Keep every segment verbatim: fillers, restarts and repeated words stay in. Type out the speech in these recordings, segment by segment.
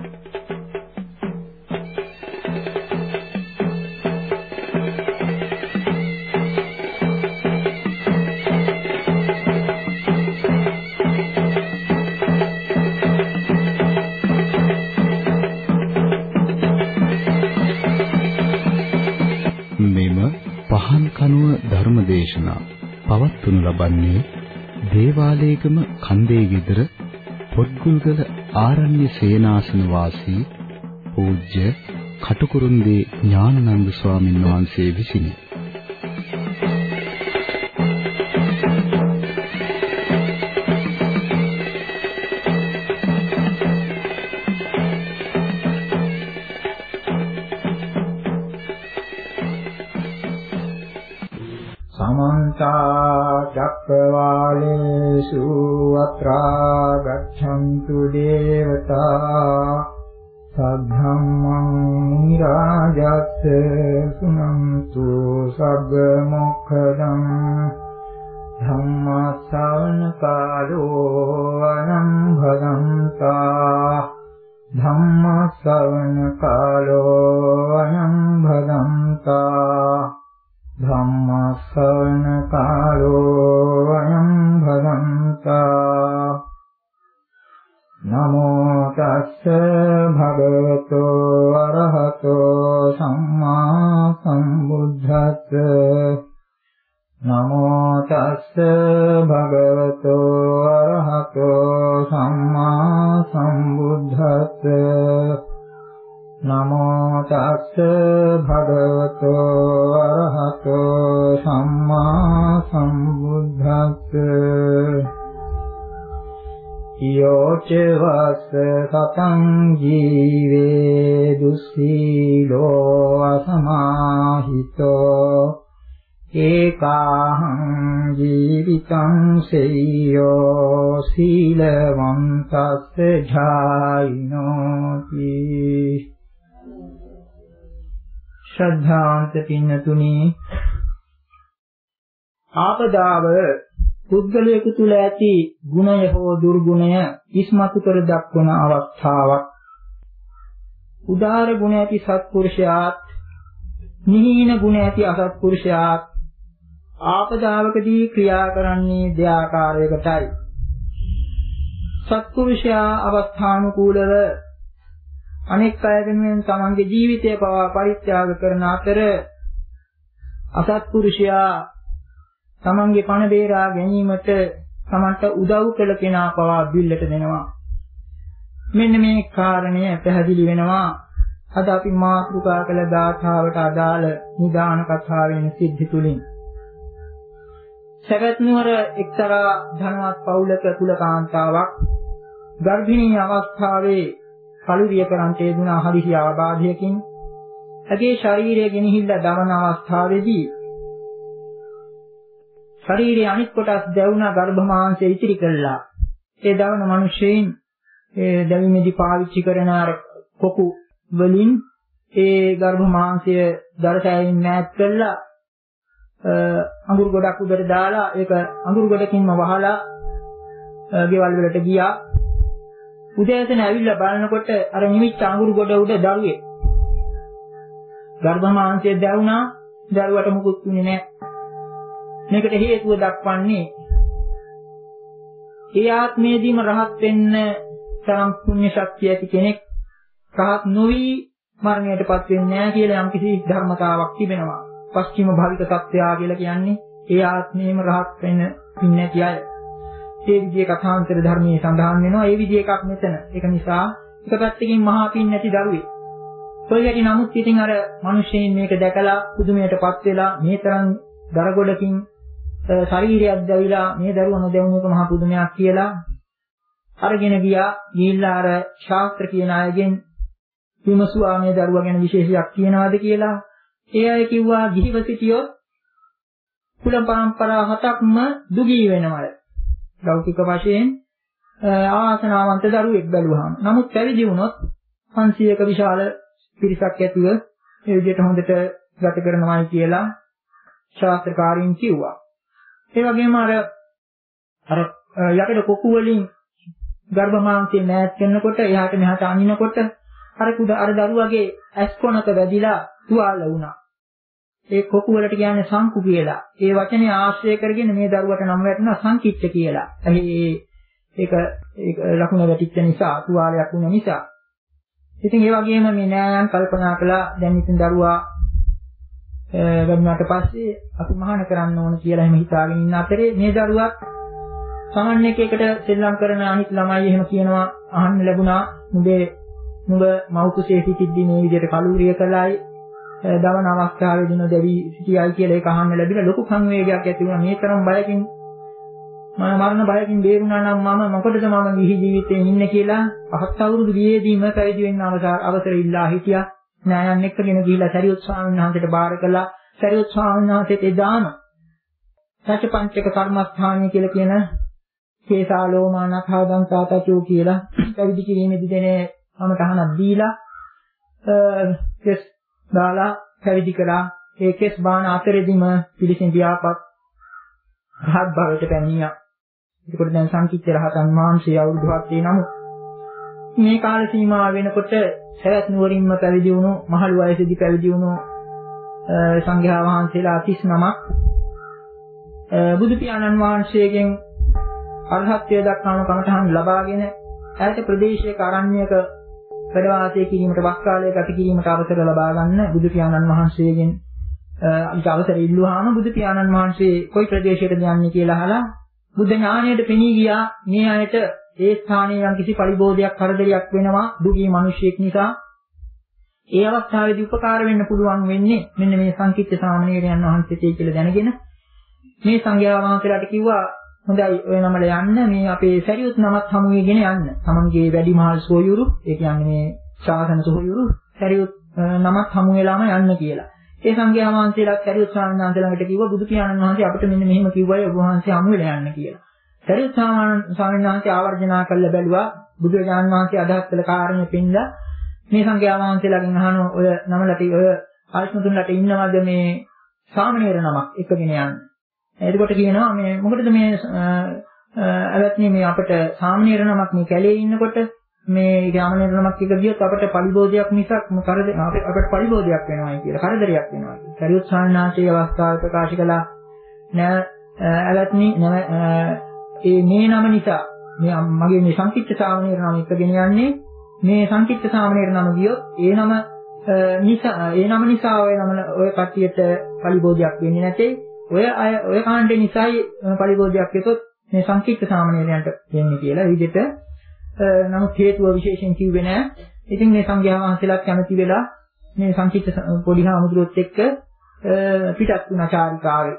ධර්මදේශනා පවත්වනු ලබන්නේ දේවාලේගම කන්දේ ගෙදර පොත්ගුල්ගල ආරණ්‍ය සේනාසන වාසී පූජ්‍ය කටුකුරුන්දී ඥානানন্দ ස්වාමීන් වහන්සේ විසිනි. චක්කවාලේසු අත්‍රා ගච්ඡන්තු දේවතා සද්ධම්මං රාජස්ස සුනන්තු සග්ග මොක්ඛදං ධම්මස්සවන කාලෝ අනං භදන්තා ධම්මස්සවන කාලෝ අනං භදන්තා ධම්මස්සවන කාලෝ අයං භදන්තා නමෝ තස්ස භගවතෝ අරහතෝ සම්මා සම්බුද්දස්ස නමෝ තස්ස භගවතෝ අරහතෝ සම්මා සම්බුද්දස්ස නමෝ තස්ස භගවතෝ අරහතෝ සම්මා සම්බුද්දස්ස යෝච වස්ස සතං ජීවේ දුස්සීලෝ අසමාහිතෝ ඒකාහං ජීවිතං සෙය්‍යෝ සීලවන්තස්ස ජායිනෝති. ශ්‍රද්ධාන්ත පින්නතුනි, ආපදාව පුද්ගලයෙකු තුළ ඇති ගුණය හෝ දුර්ගුණය ඉස්මතු කර දක්වන අවස්ථාවක්. උදාර ගුණ ඇති සත්පුරුෂයාත් නිහීන ගුණ ඇති අසත්පුරුෂයාත් ආපදාවකදී ක්‍රියා කරන්නේ දෙආකාරයකටයි. සත්පුරුෂයා අවස්ථානුකූලව අනෙක් අය වෙනුවෙන් තමන්ගේ ජීවිතය පවා පරිත්‍යාග කරන අතර අසත්පුරුෂයා තමන්ගේ පණ බේරා ගැනීමට තමන්ට උදව් කළ කෙනා පවා බිල්ලට දෙනවා. මෙන්න මේ කාරණය පැහැදිලි වෙනවා අද අපි මාතෘකා කළ ගාථාවට අදාළ නිදාන කතාවෙන් සිද්ධි තුලින්. සවැත් නුවර එක්තරා ධනවත් පවුලක කුලකාන්තාවක් ගර්භිණී අවස්ථාවේ කලුරිය කරන්ට යෙදුණා හදිසි ආබාධයකින්. ඇගේ ශරීරය ගෙනහිල්ලා දවන අවස්ථාවේදී ශරීරයේ අනිත් කොටස් දැවුණා, ගර්භ මාංශය ඉතිරි කළා. ඒ දවන මිනිසෙයින් ඒ දැවීමේදී පාවිච්චි කරන අර කොකු වලින් ඒ ගර්භ මාංශය දරසයෙන් මෑත් කළා, අඟුරු ගොඩක් උඩට දාලා ඒක අඟුරු ගොඩකින්ම වහලා ගෙවල් වලට ගියා. උදෑසන ඇවිල්ලා බලනකොට අර නිවිච්ච අඟුරු ගොඩ උඩ දරුවේ ගර්භ මාංශය දැවුණා. දරුවට මුකුත් වුණේ නැහැ. මේකට හේතුව දක්වන්නේ ඒ ආත්මයේදීම රහත් වෙන්න තරම් පුණ්‍ය ශක්තිය ඇති කෙනෙක් රහත් නොවි මරණයටපත් වෙන්නේ නැහැ කියලා යම්කිසි ධර්මතාවක් තිබෙනවා. පස්චිම භාවික සත්‍යය කියලා කියන්නේ ඒ ආත්මයේම රහත් වෙන්න ඉන්නේ නැති අය. ඒ විදිහේ කථාන්තර ධර්මයේ සඳහන් වෙනවා. ඒ විදිහ එකක් මෙතන. ඒක නිසා එක පැත්තකින් මහා පින් නැති දරුවෙක්. කොයිලටි නමුත් ඉතින් අර මිනිස්සෙයින් මේක දැකලා පුදුමයටපත් වෙලා මේ තරම් දරගොඩකින් ශරීරයක් දැවිලා මේ දරුවා නොදැවුණ එක මහා පුදුමයක් කියලා අරගෙන ගියා. ගිහිල්ලා අර ශාස්ත්‍ර කියන අයගෙන් විමසුවා මේ දරුවා ගැන විශේෂයක් කියනවාද කියලා. ඒ අය කිව්වා ගිහිව සිටියොත් කුල පරම්පරා හතක්ම දුගී වෙනවා. ලෞකික වශයෙන් ආසනාවන්ත දරුවෙක් බැලුවාම. නමුත් පැවිදි වුණොත් පන්සියයක විශාල පිරිසක් ඇතිව මේ විදිහට හොඳට ගත කරනවායි කියලා ශාස්ත්‍රකාරීන් කිව්වා. ඒ වගේම අර අර යකඩ කොකු වලින් ගර්භ මාංශයේ මෑත් කරනකොට එහාට මෙහාට අනිනකොට අර කුඩ අර දරුවගේ ඇස් කොනක වැදිලා තුවාල වුණා. ඒ කොකු වලට කියන්නේ සංකු කියලා. ඒ වචනේ ආශ්‍රය කරගෙන මේ දරුවට නම් වැටුණා සංකිට්ඨ කියලා. ඒ ඒක ඒක ලකුණ වැටිච්ච නිසා තුවාලයක් වුණ නිසා. ඉතින් ඒ වගේම මේ නෑයන් කල්පනා කළා දැන් ඉතින් දරුවා ගන්නාට පස්සේ අපි මහාන කරන්න ඕන කියලා එහෙම හිතාගෙන ඉන්න අතරේ මේ දරුවත් සමන් එකකට සෙල්ලම් කරන අනිත් ළමයි එහෙම කියනවා අහන්න ලැබුණා නුඹේ නුඹ මව්කුසේ සිටිද්දී මේ විදිහට කලූරිය කළායි දවන අවස්ථාවේදී නොදැවි සිටියයි කියලා ඒක අහන්න ලැබිලා ලොකු සංවේගයක් ඇති වුණා. මේ තරම් බයකින් මම මරණ බයකින් බේරුණා නම් මම මොකටද මම ගිහි ජීවිතේ ඉන්නේ කියලා පහත් අවුරුදු වියේදීම පැවිදි වෙන්න අවසර ඉල්ලා හිටියා. ඥායන් එක්කගෙන ගිහිලා සරියුත් ස්වාමීන් වහන්සේට බාර කළා. සරියුත් ස්වාමීන් වහන්සේට එදාම සත්‍යපංචක කර්මස්ථානය කියලා කියන කේසාලෝමානඛාදං තාතචෝ කියලා පැවිදි කිරීමේදී දෙනේ මම තහනක් දීලා කෙස් දාලා පැවිදි කළා. ඒ කෙස් බාන අතරෙදිම පිළිසින් ව්‍යාපත් රහත් භවයට පැමිණියා. ඒකට දැන් සංකීර්ත රහතන් වහන්සේ අවුරුදු හතේ නමුත් මේ කාල සීමාව වෙනකොට සවැත් නුවරින්ම පැවිදි වුණු මහලු වයසේදී පැවිදි වුණු සංඝයා වහන්සේලා තිස් නමක් බුදු පියාණන් වහන්සේගෙන් අරහත්ත්වයට දක්වාම කමඨහන් ලබාගෙන ඈත ප්‍රදේශයක අරණ්‍යක වැඩ වාසය කිරීමට වස් කාලය ගත කිරීමට අවසර ලබා ගන්න බුදු පියාණන් වහන්සේගෙන් අවසර ඉල්ලුවාම බුදු පියාණන් වහන්සේ කොයි ප්‍රදේශයකද යන්නේ කියලා අහලා බුද්ධ ඥාණයට පෙනී ගියා. මේ අයට ඒ ස්ථානයේ යම් කිසි පරිබෝධයක් කරදරයක් වෙනවා දුගී මිනිසෙක් නිසා. ඒ අවස්ථාවේදී උපකාර වෙන්න පුළුවන් වෙන්නේ මෙන්න මේ සංකීර්ත සාමණේරයන් වහන්සේට කියලා දැනගෙන මේ සංඝයා වහන්සේලාට කිව්වා හොඳයි ඔය නමල යන්න මේ අපේ සරියුත් නමත් හමුවේගෙන යන්න. තමන්ගේ වැඩිමහල් සොයුරු ඒ කියන්නේ මේ ශාසන සොයුරු සරියුත් නමත් හමු වෙලාම යන්න කියලා. ඒ සංඝයා වහන්සේලාත් සරියුත් ස්වාමීන් වහන්සේ ළඟට කිව්වා බුදු පියාණන් වහන්සේ අපිට මෙන්න මෙහෙම කිව්වයි ඔබ වහන්සේ හමු වෙලා යන්න කියලා. සරියුත් ස්වාමීන් වහන්සේ ආවර්ජනා කළා බැලුවා බුදුරජාණන් වහන්සේ අදහස් කළ කාරණේ පින්දා මේ සංඝයා වහන්සේලාගෙන් අහන ඔය නමලට ඔය ආශ්මතුන්ලට ඉන්නවද මේ සාමණේර නමක් එකගෙන යන්න. එතකොට කියනවා මේ මොකටද මේ අවත්නි මේ අපිට සාමණේර නමක් මේ කැලේ ඉන්නකොට මේ සාමණේර නමක් එක ගියොත් අපිට පරිබෝධයක් මිසක් කරදර අපිට පරිබෝධයක් වෙනවායි කියලා කරදරයක් වෙනවා. සරියුත් සාන්නාංශයේ අවස්ථාව ප්‍රකාශ කළා නෑ අවත්නි නෑ ඒ මේ නම නිසා මේ මගේ මේ සංකීර්ත සාමණේර නම එකගෙන යන්නේ මේ සංකීර්ත සාමණේර නම ගියොත් ඒ නම නිසා ඒ නම නිසා ඔය නම ඔය කට්ටියට පරිබෝධයක් වෙන්නේ නැtei ඔය අය ඔය කාණ්ඩේ නිසායි පරිබෝධයක් යතොත් මේ සංකීර්ත සාමණේරයන්ට වෙන්නේ කියලා විදිහට නමුත් හේතුව විශේෂයෙන් කිව්වේ නෑ. ඉතින් මේ සංඝයා වහන්සේලාත් කැමති වෙලා මේ සංකීර්ත පොඩි හාමුදුරුවොත් එක්ක පිටත් වුණා චාරිකාවේ.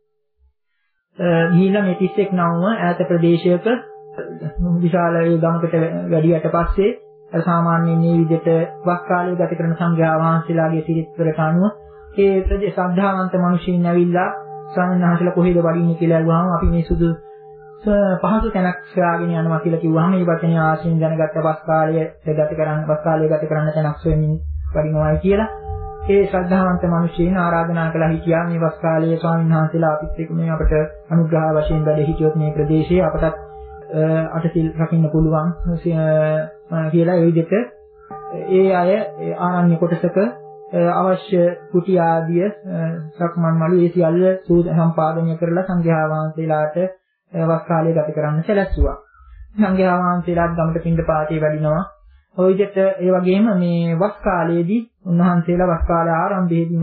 ගිහිල්ලා මේ තිස් එක් නවම ඈත ප්‍රදේශයක විශාල ඒ ගමකට වැඩියට පස්සේ සාමාන්‍යයෙන් මේ විදිහට වස් කාලය ගත කරන සංඝයා වහන්සේලාගේ සිරිත්වලට අනුව ඒ ප්‍රදේශ ශ්‍රද්ධාවන්ත මිනිසුන් ඇවිල්ලා ස්වාමීන් වහන්සේලා කොහෙද වඩින්නේ කියලා අහුවාම අපි මේ සුදු පහසු තැනක් සොයාගෙන යනවා කියලා කිව්වහම මේ වචනේ ආශින් දැනගත්ත වස් කාලය ගත කරන්න වස් කාලය ගත කරන්න තැනක් සොයමින් වඩිනවායි කියලා ඒ ශ්‍රද්ධාවන්ත මිනිසුන් ආරාධනා කළා හිටියා මේ වස් කාලයේ ස්වාමීන් වහන්සේලා අපිත් එක්ක මේ අපට අනුග්‍රහ වශයෙන් වැඩ හිටියොත් මේ ප්‍රදේශයේ අපටත් අටසිල් රකින්න පුළුවන් කියලා ඒ විදිහට ඒ අය ආරණ්‍ය කොටසක අවශ්‍ය කුටි ආදිය සක්මන් මළු ඒ සියල්ල සම්පාදනය කරලා සංඝයා වහන්සේලාට වස් කාලය ගත කරන්න සැලැස්සුවා. සංඝයා වහන්සේලාත් ගමට පින්ඩපාතේ වැඩිනවා. ඔය විදිහට ඒ වගේම මේ වස් කාලයේදී උන්වහන්සේලා වස් කාලය ආරම්භයේදීම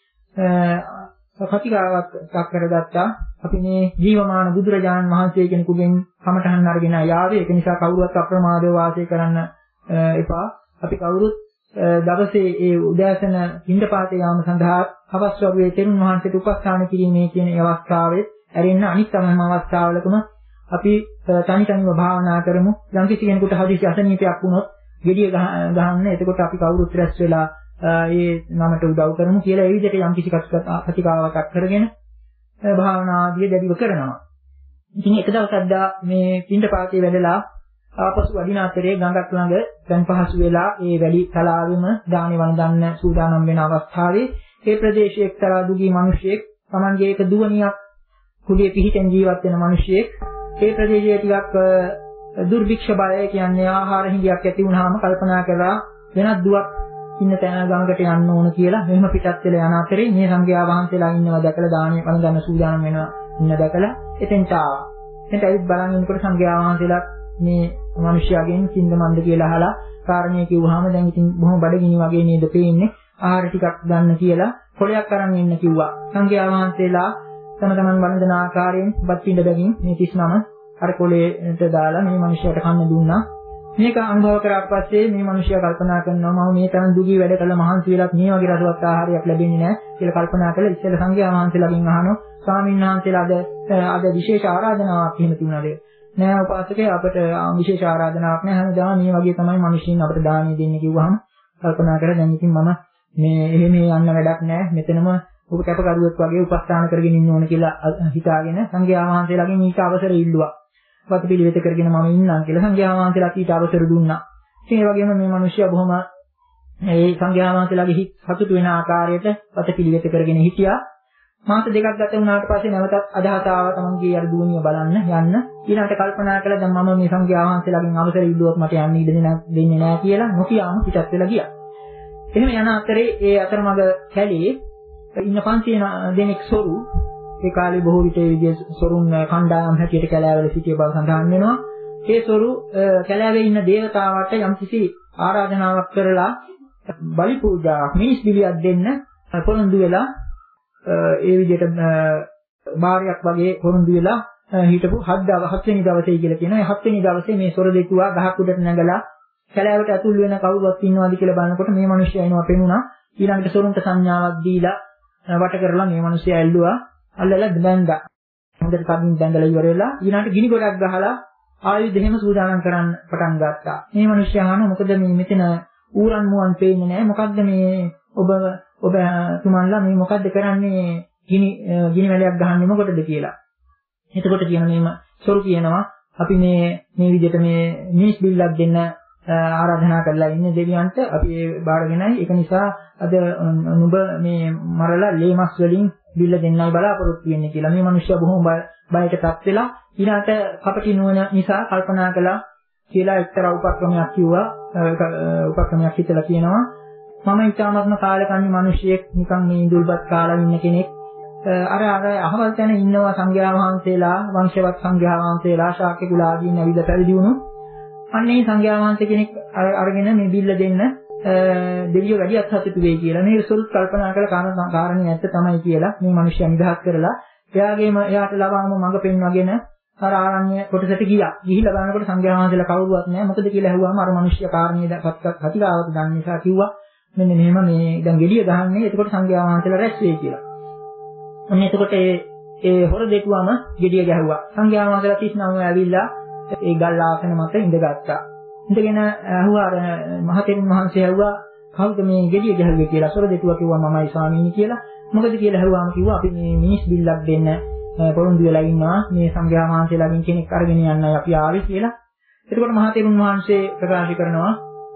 කතිකාවක් කරගත්තා. අපි මේ ජීවමාන බුදුරජාණන් වහන්සේ කෙනෙකුගෙන් කමඨහන් අරගෙන ආවේ. ඒක නිසා කවුරුවත් අප්‍රමාදව වාසය කරන්න එපා. අපි කවුරුත් දවසේ ඒ උදෑසන පින්ඩපාතේ යාම සඳහා අවස් වරුවේ තෙරුන් වහන්සේට උපස්ථාන කිරීමේ කියන අවස්ථාවේ ඇරෙන්න අනිත් සමහම අවස්ථාවලකම අපි තනි තනිව භාවනා කරමු. යම් කිසි කෙනෙකුට හදිසි අසනීපයක් වුණොත් gediya ගහන්න. එතකොට අපි කවුරුත් රැස් වෙලා ඒ නමට උදව් කරමු කියලා ඒ විදිහට යම් කිසි කතිකාවක් කරගෙන භාවනා ආදිය දැඩිව කරනවා. ඉතින් එක දවසක් මේ පින්ඩපාතේ වැඩලා ආපසු වඩින අතරේ ගඟක් ළඟ දැන් පහසු වෙලා ඒ වැලි තලාවෙම දානේ වන්දන්න සූදානම් වෙන අවස්ථාවේ ඒ ප්‍රදේශයේ එක්තරා දුගී මිනිසෙක් Tamanගේ එක දුවණියක් කුඩියේ පිහිටෙන් ජීවත් වෙන මිනිසෙක් ඒ ප්‍රදේශයේ ටිකක් දුර්භික්ෂ බය කියන්නේ ආහාර හිඟයක් ඇති වුනහම කල්පනා කරලා වෙනත් දුවක් ඉන්න තැන ගමකට යන්න ඕන කියලා මෙහෙම පිටත් වෙලා යන අතරේ මේ සංඝයා වහන්සේලා ඉන්නවා දැකලා දාණය පණ ගන්න සූදානම් වෙනවා ඉන්න දැකලා එතෙන්ට ආවා. එතෙන්ට ඇවිත් බලන් ඉන්නකොට සංඝයා වහන්සේලා මේ මිනිස්යාගෙන් කින්ද මන්ද කියලා අහලා කාරණේ කිව්වහම දැන් ඉතින් බොහොම බඩගිනි වගේ නේද පේන්නේ ආහාර ටිකක් ගන්න කියලා කොලයක් අරන් ඉන්න කිව්වා. සංඝයා වහන්සේලා තම තමන් වන්දන ආකාරයෙන් බත් පිඬ බැගින් මේ තිස් නම අර කොලේට දාලා මේ මිනිහයාට කන්න දුන්නා. මේක අනුභව කරාට පස්සේ මේ මිනිහයා කල්පනා කරනවා මම මේ තරම් දුගී වැඩ කළා මහන්සි වෙලත් මේ වගේ රසවත් ආහාරයක් ලැබෙන්නේ නැහැ කියලා කල්පනා කරලා ඉස්සෙල්ල සංඝයා වහන්සේලාගෙන් අහනවා ස්වාමීන් වහන්සේලා අද අද විශේෂ ආරාධනාවක් එහෙම තිබුණාද? නෑ උපාසකේ අපිට විශේෂ ආරාධනාවක් නෑ හැමදාම මේ වගේ තමයි මිනිස්සුන් අපිට දානි දෙන්නේ කිව්වහම කල්පනා කරලා දැන් ඉතින් මම මේ එහෙම යන්න වැඩක් නෑ මෙතනම ඔබ කැපකරුවෙක් වගේ උපස්ථාන කරගෙන ඉන්න ඕන කියලා හිතාගෙන සංඝයා වහන්සේලාගෙන් ඊට අවසර ඉල්ලුවා. වත් පිළිවෙත කරගෙන මම ඉන්නම් කියලා සංඝයා වහන්සේලා ඊට අවසර දුන්නා. ඉතින් ඒ වගේම මේ මිනිස්සයා බොහොම ඒ සංඝයා වහන්සේලාගේ හිත සතුටු වෙන ආකාරයට වත් පිළිවෙත කරගෙන හිටියා. මාස දෙකක් ගත වුණාට පස්සේ නැවතත් අදහස ආවා තමන්ගේ අර දුවනිය බලන්න යන්න. ඊළඟට කල්පනා කළා දැන් මම මේ සංඝයා වහන්සේලාගෙන් අවසර ඉල්ලුවොත් මට යන්න ඉඩ දෙන්නේ නැහැ කියලා නොකියාම පිටත් වෙලා ගියා. එහෙම යන අතරේ ඒ අතරමඟ කැලේ ඉන්න පන්සිය දෙනෙක් සොරු ඒ කාලේ බොහෝ විට ඒ විදිහේ සොරුන් කණ්ඩායම් හැටියට කැලෑවල සිටිය බව සඳහන් වෙනවා. ඒ සොරු කැලෑවේ ඉන්න දේවතාවට යම්කිසි ආරාධනාවක් කරලා බලි පූජාවක් මිනිස් බිලියක් දෙන්න පොරොන්දු වෙලා ඒ විදිහට බාරයක් වගේ පොරොන්දු වෙලා හිටපු හත් දවස් හත් වෙනි දවසේ කියලා කියනවා. ඒ හත් වෙනි දවසේ මේ සොර දෙකුවා ගහක් උඩට නැගලා කැලෑවට ඇතුල් වෙන කවුරුවත් ඉන්නවද කියලා බලනකොට මේ මිනිස්සයා එනවා පෙනුණා. ඊළඟට සොරුන්ට සංඥාවක් දීලා වට කරලා මේ මිනිස්සයා ඇල්ලුවා. අල්ලලා බැඳා. හොඳට කඩින් බැඳලා ඉවර වෙලා ඊළඟට ගිනි ගොඩක් ගහලා ආයුධ එහෙම සූදානම් කරන්න පටන් ගත්තා. මේ මිනිස්සයා අහනවා මොකද මේ මෙතන ඌරන් මුවන් පේන්නේ නැහැ. මොකද්ද මේ ඔබ ඔබ තුමන්ලා මේ මොකද්ද කරන්නේ ගිනි ගිනි වැලයක් ගහන්නේ මොකටද කියලා. එතකොට කියන මේම සොරු කියනවා අපි මේ මේ විදිහට මේ මිනිස් බිල්ලක් දෙන්න ආරාධනා කරලා ඉන්නේ දෙවියන්ට අපි ඒ බාරගෙනයි ඒක නිසා අද නුඹ මේ මරලා ලේමස් වලින් බිල්ල දෙන්නයි බලාපොරොත්තු වෙන්නේ කියලා. මේ මිනිස්සයා බොහොම බයටපත් වෙලා ඊළාට කපටි නුවණ නිසා කල්පනා කළා කියලා එක්තරා උපක්‍රමයක් කිව්වා. උපක්‍රමයක් හිතලා කියනවා මම ඊටාත්ම කාලකන්ණි මිනිහෙක් නිකන් මේ ඉඳුල්පත් කාලා ඉන්න කෙනෙක් අර අර අහවල් තැන ඉන්නවා සංඝයා වහන්සේලා වංශවත් සංඝයා වහන්සේලා ශාක්‍ය කුලාදීන් ඇවිල්ලා පැවිදි වුණු අන්නේ සංඝයා වහන්සේ කෙනෙක් අරගෙන මේ බිල්ල දෙන්න දෙවියෝ වැඩි අත්හසුතු වෙයි කියලා මේ සුරුත් කල්පනා කළ කාරණේ ඇත්ත තමයි කියලා මේ මිනිස්සයා නිදහස් කරලා එයාගේම එයාට ලබාම මඟ පෙන්වගෙන අර ආරණ්‍ය කොටසට ගියා. ගිහිල්ලා බලනකොට සංඝයා වහන්සේලා කවුරුවත් නැහැ. මොකද කියලා ඇහුවාම අර මිනිස්සයා කාරණේ දැක්කත් කතිකාවත දන්න නිසා කිව්වා මෙන්න මෙහෙම මේ දැන් ගෙඩිය ගහන්නේ එතකොට සංඝයා වහන්සේලා රැස් වෙයි කියලා. ඔන්න එතකොට ඒ ඒ හොර දෙකුවම ගෙඩිය ගැහුවා. සංඝයා වහන්සේලා තිස් නම ඇවිල්ලා ඒ ගල් ආසන මත ඉඳගත්තා. ඉඳගෙන ඇහුවා අර මහතෙරුන් වහන්සේ ඇහුවා කවුද මේ ගෙඩිය ගැහුවේ කියලා. සොර දෙකුවා කිව්වා මමයි ස්වාමීනි කියලා. මොකද කියලා ඇහුවාම කිව්වා අපි මේ මිනිස් බිල්ලක් දෙන්න පොරොන්දු වෙලා ඉන්නවා. මේ සංඝයා වහන්සේලාගෙන් කෙනෙක් අරගෙන යන්නයි අපි ආවේ කියලා. එතකොට මහතෙරුන් වහන්සේ ප්‍රකාශ කරනවා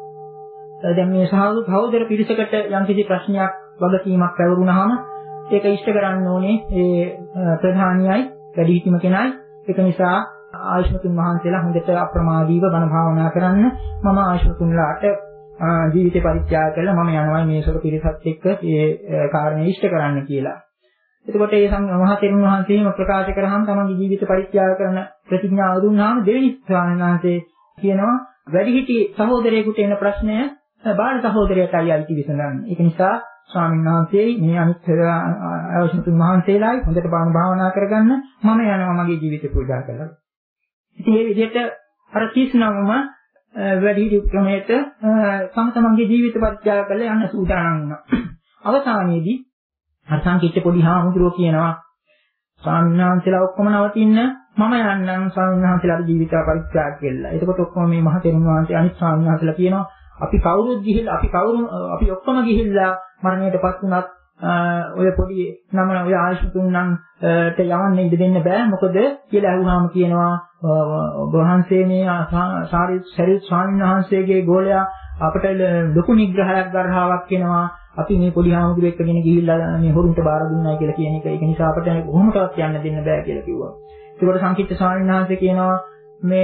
දැන් මේ සහෝදර පිරිසකට යම්කිසි ප්‍රශ්නයක් වගකීමක් පැවරුනහම ඒක ඉෂ්ට කරන්න ඕනේ ඒ ප්‍රධානියයි වැඩිහිටියම කෙනයි. ඒක නිසා ආයුෂ්මතුන් වහන්සේලා හොඳට අප්‍රමාදීව බණ භාවනා කරන්න මම ආයුෂ්මතුන්ලාට ජීවිතේ පරිත්‍යාග කළා මම යනවා මේ සොර පිරිසත් එක්ක ඒ කාරණේ ඉෂ්ට කරන්න කියලා. එතකොට ඒ මහා තෙරුන් වහන්සේම ප්‍රකාශ කරාම තමන්ගේ ජීවිත පරිත්‍යාග කරන ප්‍රතිඥාව දුන්නාම දෙවෙනි ස්වාමීන් වහන්සේ කියනවා වැඩිහිටි සහෝදරයෙකුට එන ප්‍රශ්නය බාල සහෝදරයටයි අයිති විසඳන්න. ඒක නිසා ස්වාමීන් වහන්සේ මේ අනිත් ආයුෂ්මතුන් වහන්සේලායි හොඳට බණ භාවනා කරගන්න මම යනවා මගේ ජීවිත පූජා කරලා. ඉතින් මේ විදිහට අර කිස්නවම වැඩිහිටි ක්‍රමයට තම තමන්ගේ ජීවිත පරිත්‍යාග කරලා යන්න සූදානම් වුණා. අවසානයේදී අර සංකීර්ණ පොඩි හාමුදුරුවෝ කියනවා ස්වාමීන් වහන්සේලා ඔක්කොම නවතින්න මම යන්නම් ස්වාමීන් වහන්සේලාට ජීවිත පරිත්‍යාග කළා. එතකොට ඔක්කොම මේ මහ තෙරුන් වහන්සේ අනිත් ස්වාමීන් වහන්සේලා කියනවා අපි කවුරුත් ගිහිල්ලා අපි කවුරු අපි ඔක්කොම ගිහිල්ලා මරණයටපත් වුණත් ඔය පොඩි නම ඔය ආයුෂ්තුන් නම් ට යවන්න ඉඩ දෙන්න බෑ මොකද කියලා අහුවාම කියනවා ඔබ වහන්සේ මේ සාරිත් ස්වාමීන් වහන්සේගේ ගෝලයා අපට ලොකු නිග්‍රහයක් ගර්හාවක් වෙනවා අපි මේ පොඩි හාමුදුරුවෙක් එක්කගෙන ගිහිල්ලා මේ හොරුන්ට බාර දුන්නා කියලා කියන එක ඒක නිසා අපට කොහොමදවත් යන්න දෙන්න බෑ කියලා කිව්වා. ඒකට සංකීර්ණ ස්වාමීන් වහන්සේ කියනවා මේ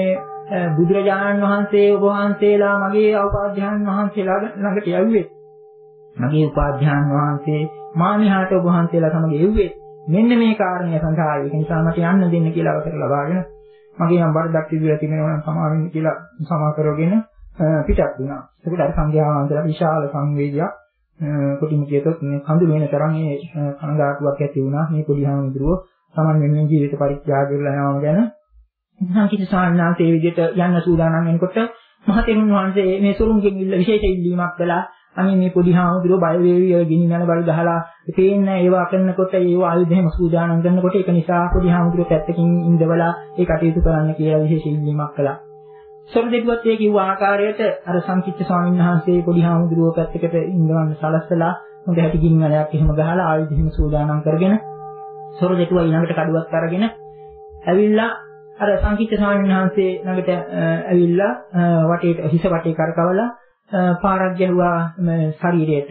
බුදුරජාණන් වහන්සේ ඔබ වහන්සේලා මගේ උපාධ්‍යාන වහන්සේලා ළඟට යවුවේ. මගේ උපාධ්‍යාන වහන්සේ මානිහාට ඔබ වහන්සේලා සමග යවුවේ. මෙන්න මේ කාරණය සඳහා ඒක නිසා මට යන්න දෙන්න කියලා අවසර ලබාගෙන මගේ නම් බරදක් තිබිලා තිබෙනවා නම් සමා වෙන්න කියලා සමා කරගෙන පිටත් වුණා. ඒකට අර සංඝයා වහන්සේලා විශාල සංවේගයක් කොටිම කියතොත් මේ කඳු වෙන තරම් මේ කනගාටුවක් ඇති වුණා. මේ පොඩි හාමුදුරුවෝ Taman වෙනුවෙන් ජීවිත පරිත්‍යාග කරලා යනවා ගැන සංකීර්ණ සාන්නාන්සේ විදිහට යන්න සූදානම් වෙනකොට මහතෙරුන් වහන්සේ මේ සොරුන්ගෙන් ඉල්ල විශේෂ ඉල්ලීමක් කළා. අනේ මේ පොඩි හාමුදුරුවෝ බය වේවි ඔය ගිනි නල බල ගහලා තේන්නේ ඒවා කරනකොට ඒව ආයුධෙම සූදානම් කරනකොට ඒක නිසා පොඩි හාමුදුරුවෝ පැත්තකින් ඉඳවලා ඒ කටයුතු කරන්න කියලා විශේෂ ඉල්ලීමක් කළා. සොරදෙටුවත් ඒ කිව්ව ආකාරයට අර සංකීර්ණ ස්වාමීන් වහන්සේ පොඩි හාමුදුරුවෝ පැත්තකට ඉඳවන්න සලස්සලා හොඳ හැටි ගිනි නලයක් එහෙම ගහලා ආයුධෙම සූදානම් කරගෙන සොරදෙටුවා ඊළඟට කඩුවක් අරගෙන ඇවිල්ලා අර සංකීර්ණ ස්වාමීන් වහන්සේ ළඟට ඇවිල්ලා වටේට හිස වටේ කරකවලා පාරක් ගැහුවා ශරීරයට.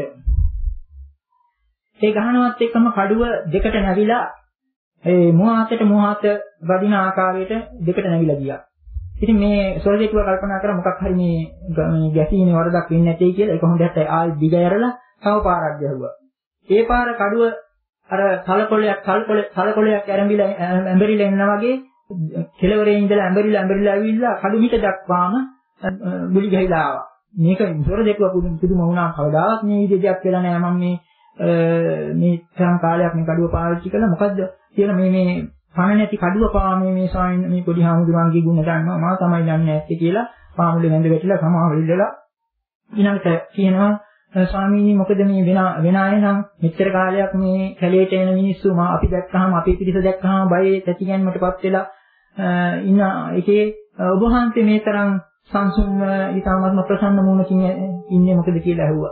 ඒ ගහනවත් එක්කම කඩුව දෙකට නැවිලා ඒ මොහාතට මොහාත වදින ආකාරයට දෙකට නැවිලා ගියා. ඉතින් මේ සොරදෙටුව කල්පනා කරා මොකක් හරි මේ ගැසීමේ වරදක් වෙන්නේ නැtei කියලා ඒක හොඳට ආයෙ දිග ඇරලා තව පාරක් ගැහුවා. ඒ පාර කඩුව අර තලකොළයක් තලකොළ තලකොළයක් ඇරඹිලා ඇඹරිලා එනවා වගේ කෙළවරේ ඉඳලා ඇඹරිලා ඇඹරිලා ඇවිල්ලා කඩු මිට දක්වාම ගුලි ගහලා ආවා. මේක සොරදෙටුව පුදුම වුණා. කවදාවත් මේ විදිහට දෙයක් වෙලා නැහැ. මම මේ මේ තරම් කාලයක් මේ කඩුව පාවිච්චි කළා. මොකද්ද කියලා මේ මේ පණ නැති කඩුව පාමේ මේ ස්වාමීන් මේ පොඩි හාමුදුරන්ගේ ගුණ දන්නවා. මා තමයි දන්නේ නැත්තේ කියලා පාමුලේ වැඳ වැටිලා සමාව වෙල්ලලා ඊළඟට කියනවා ස්වාමීනි මොකද මේ වෙන වෙන අය නම් මෙච්චර කාලයක් මේ කැලේට එන මිනිස්සු මා අපි දැක්කහම අපේ පිරිස දැක්කහම බයේ තැතිගැන්මටපත් වෙලා ඉන්න එකේ ඔබ වහන්සේ මේ තරම් සංසුන්ව ඊටමත්ම ප්‍රසන්න මුණකින් ඉන්නේ මොකද කියලා ඇහුවා.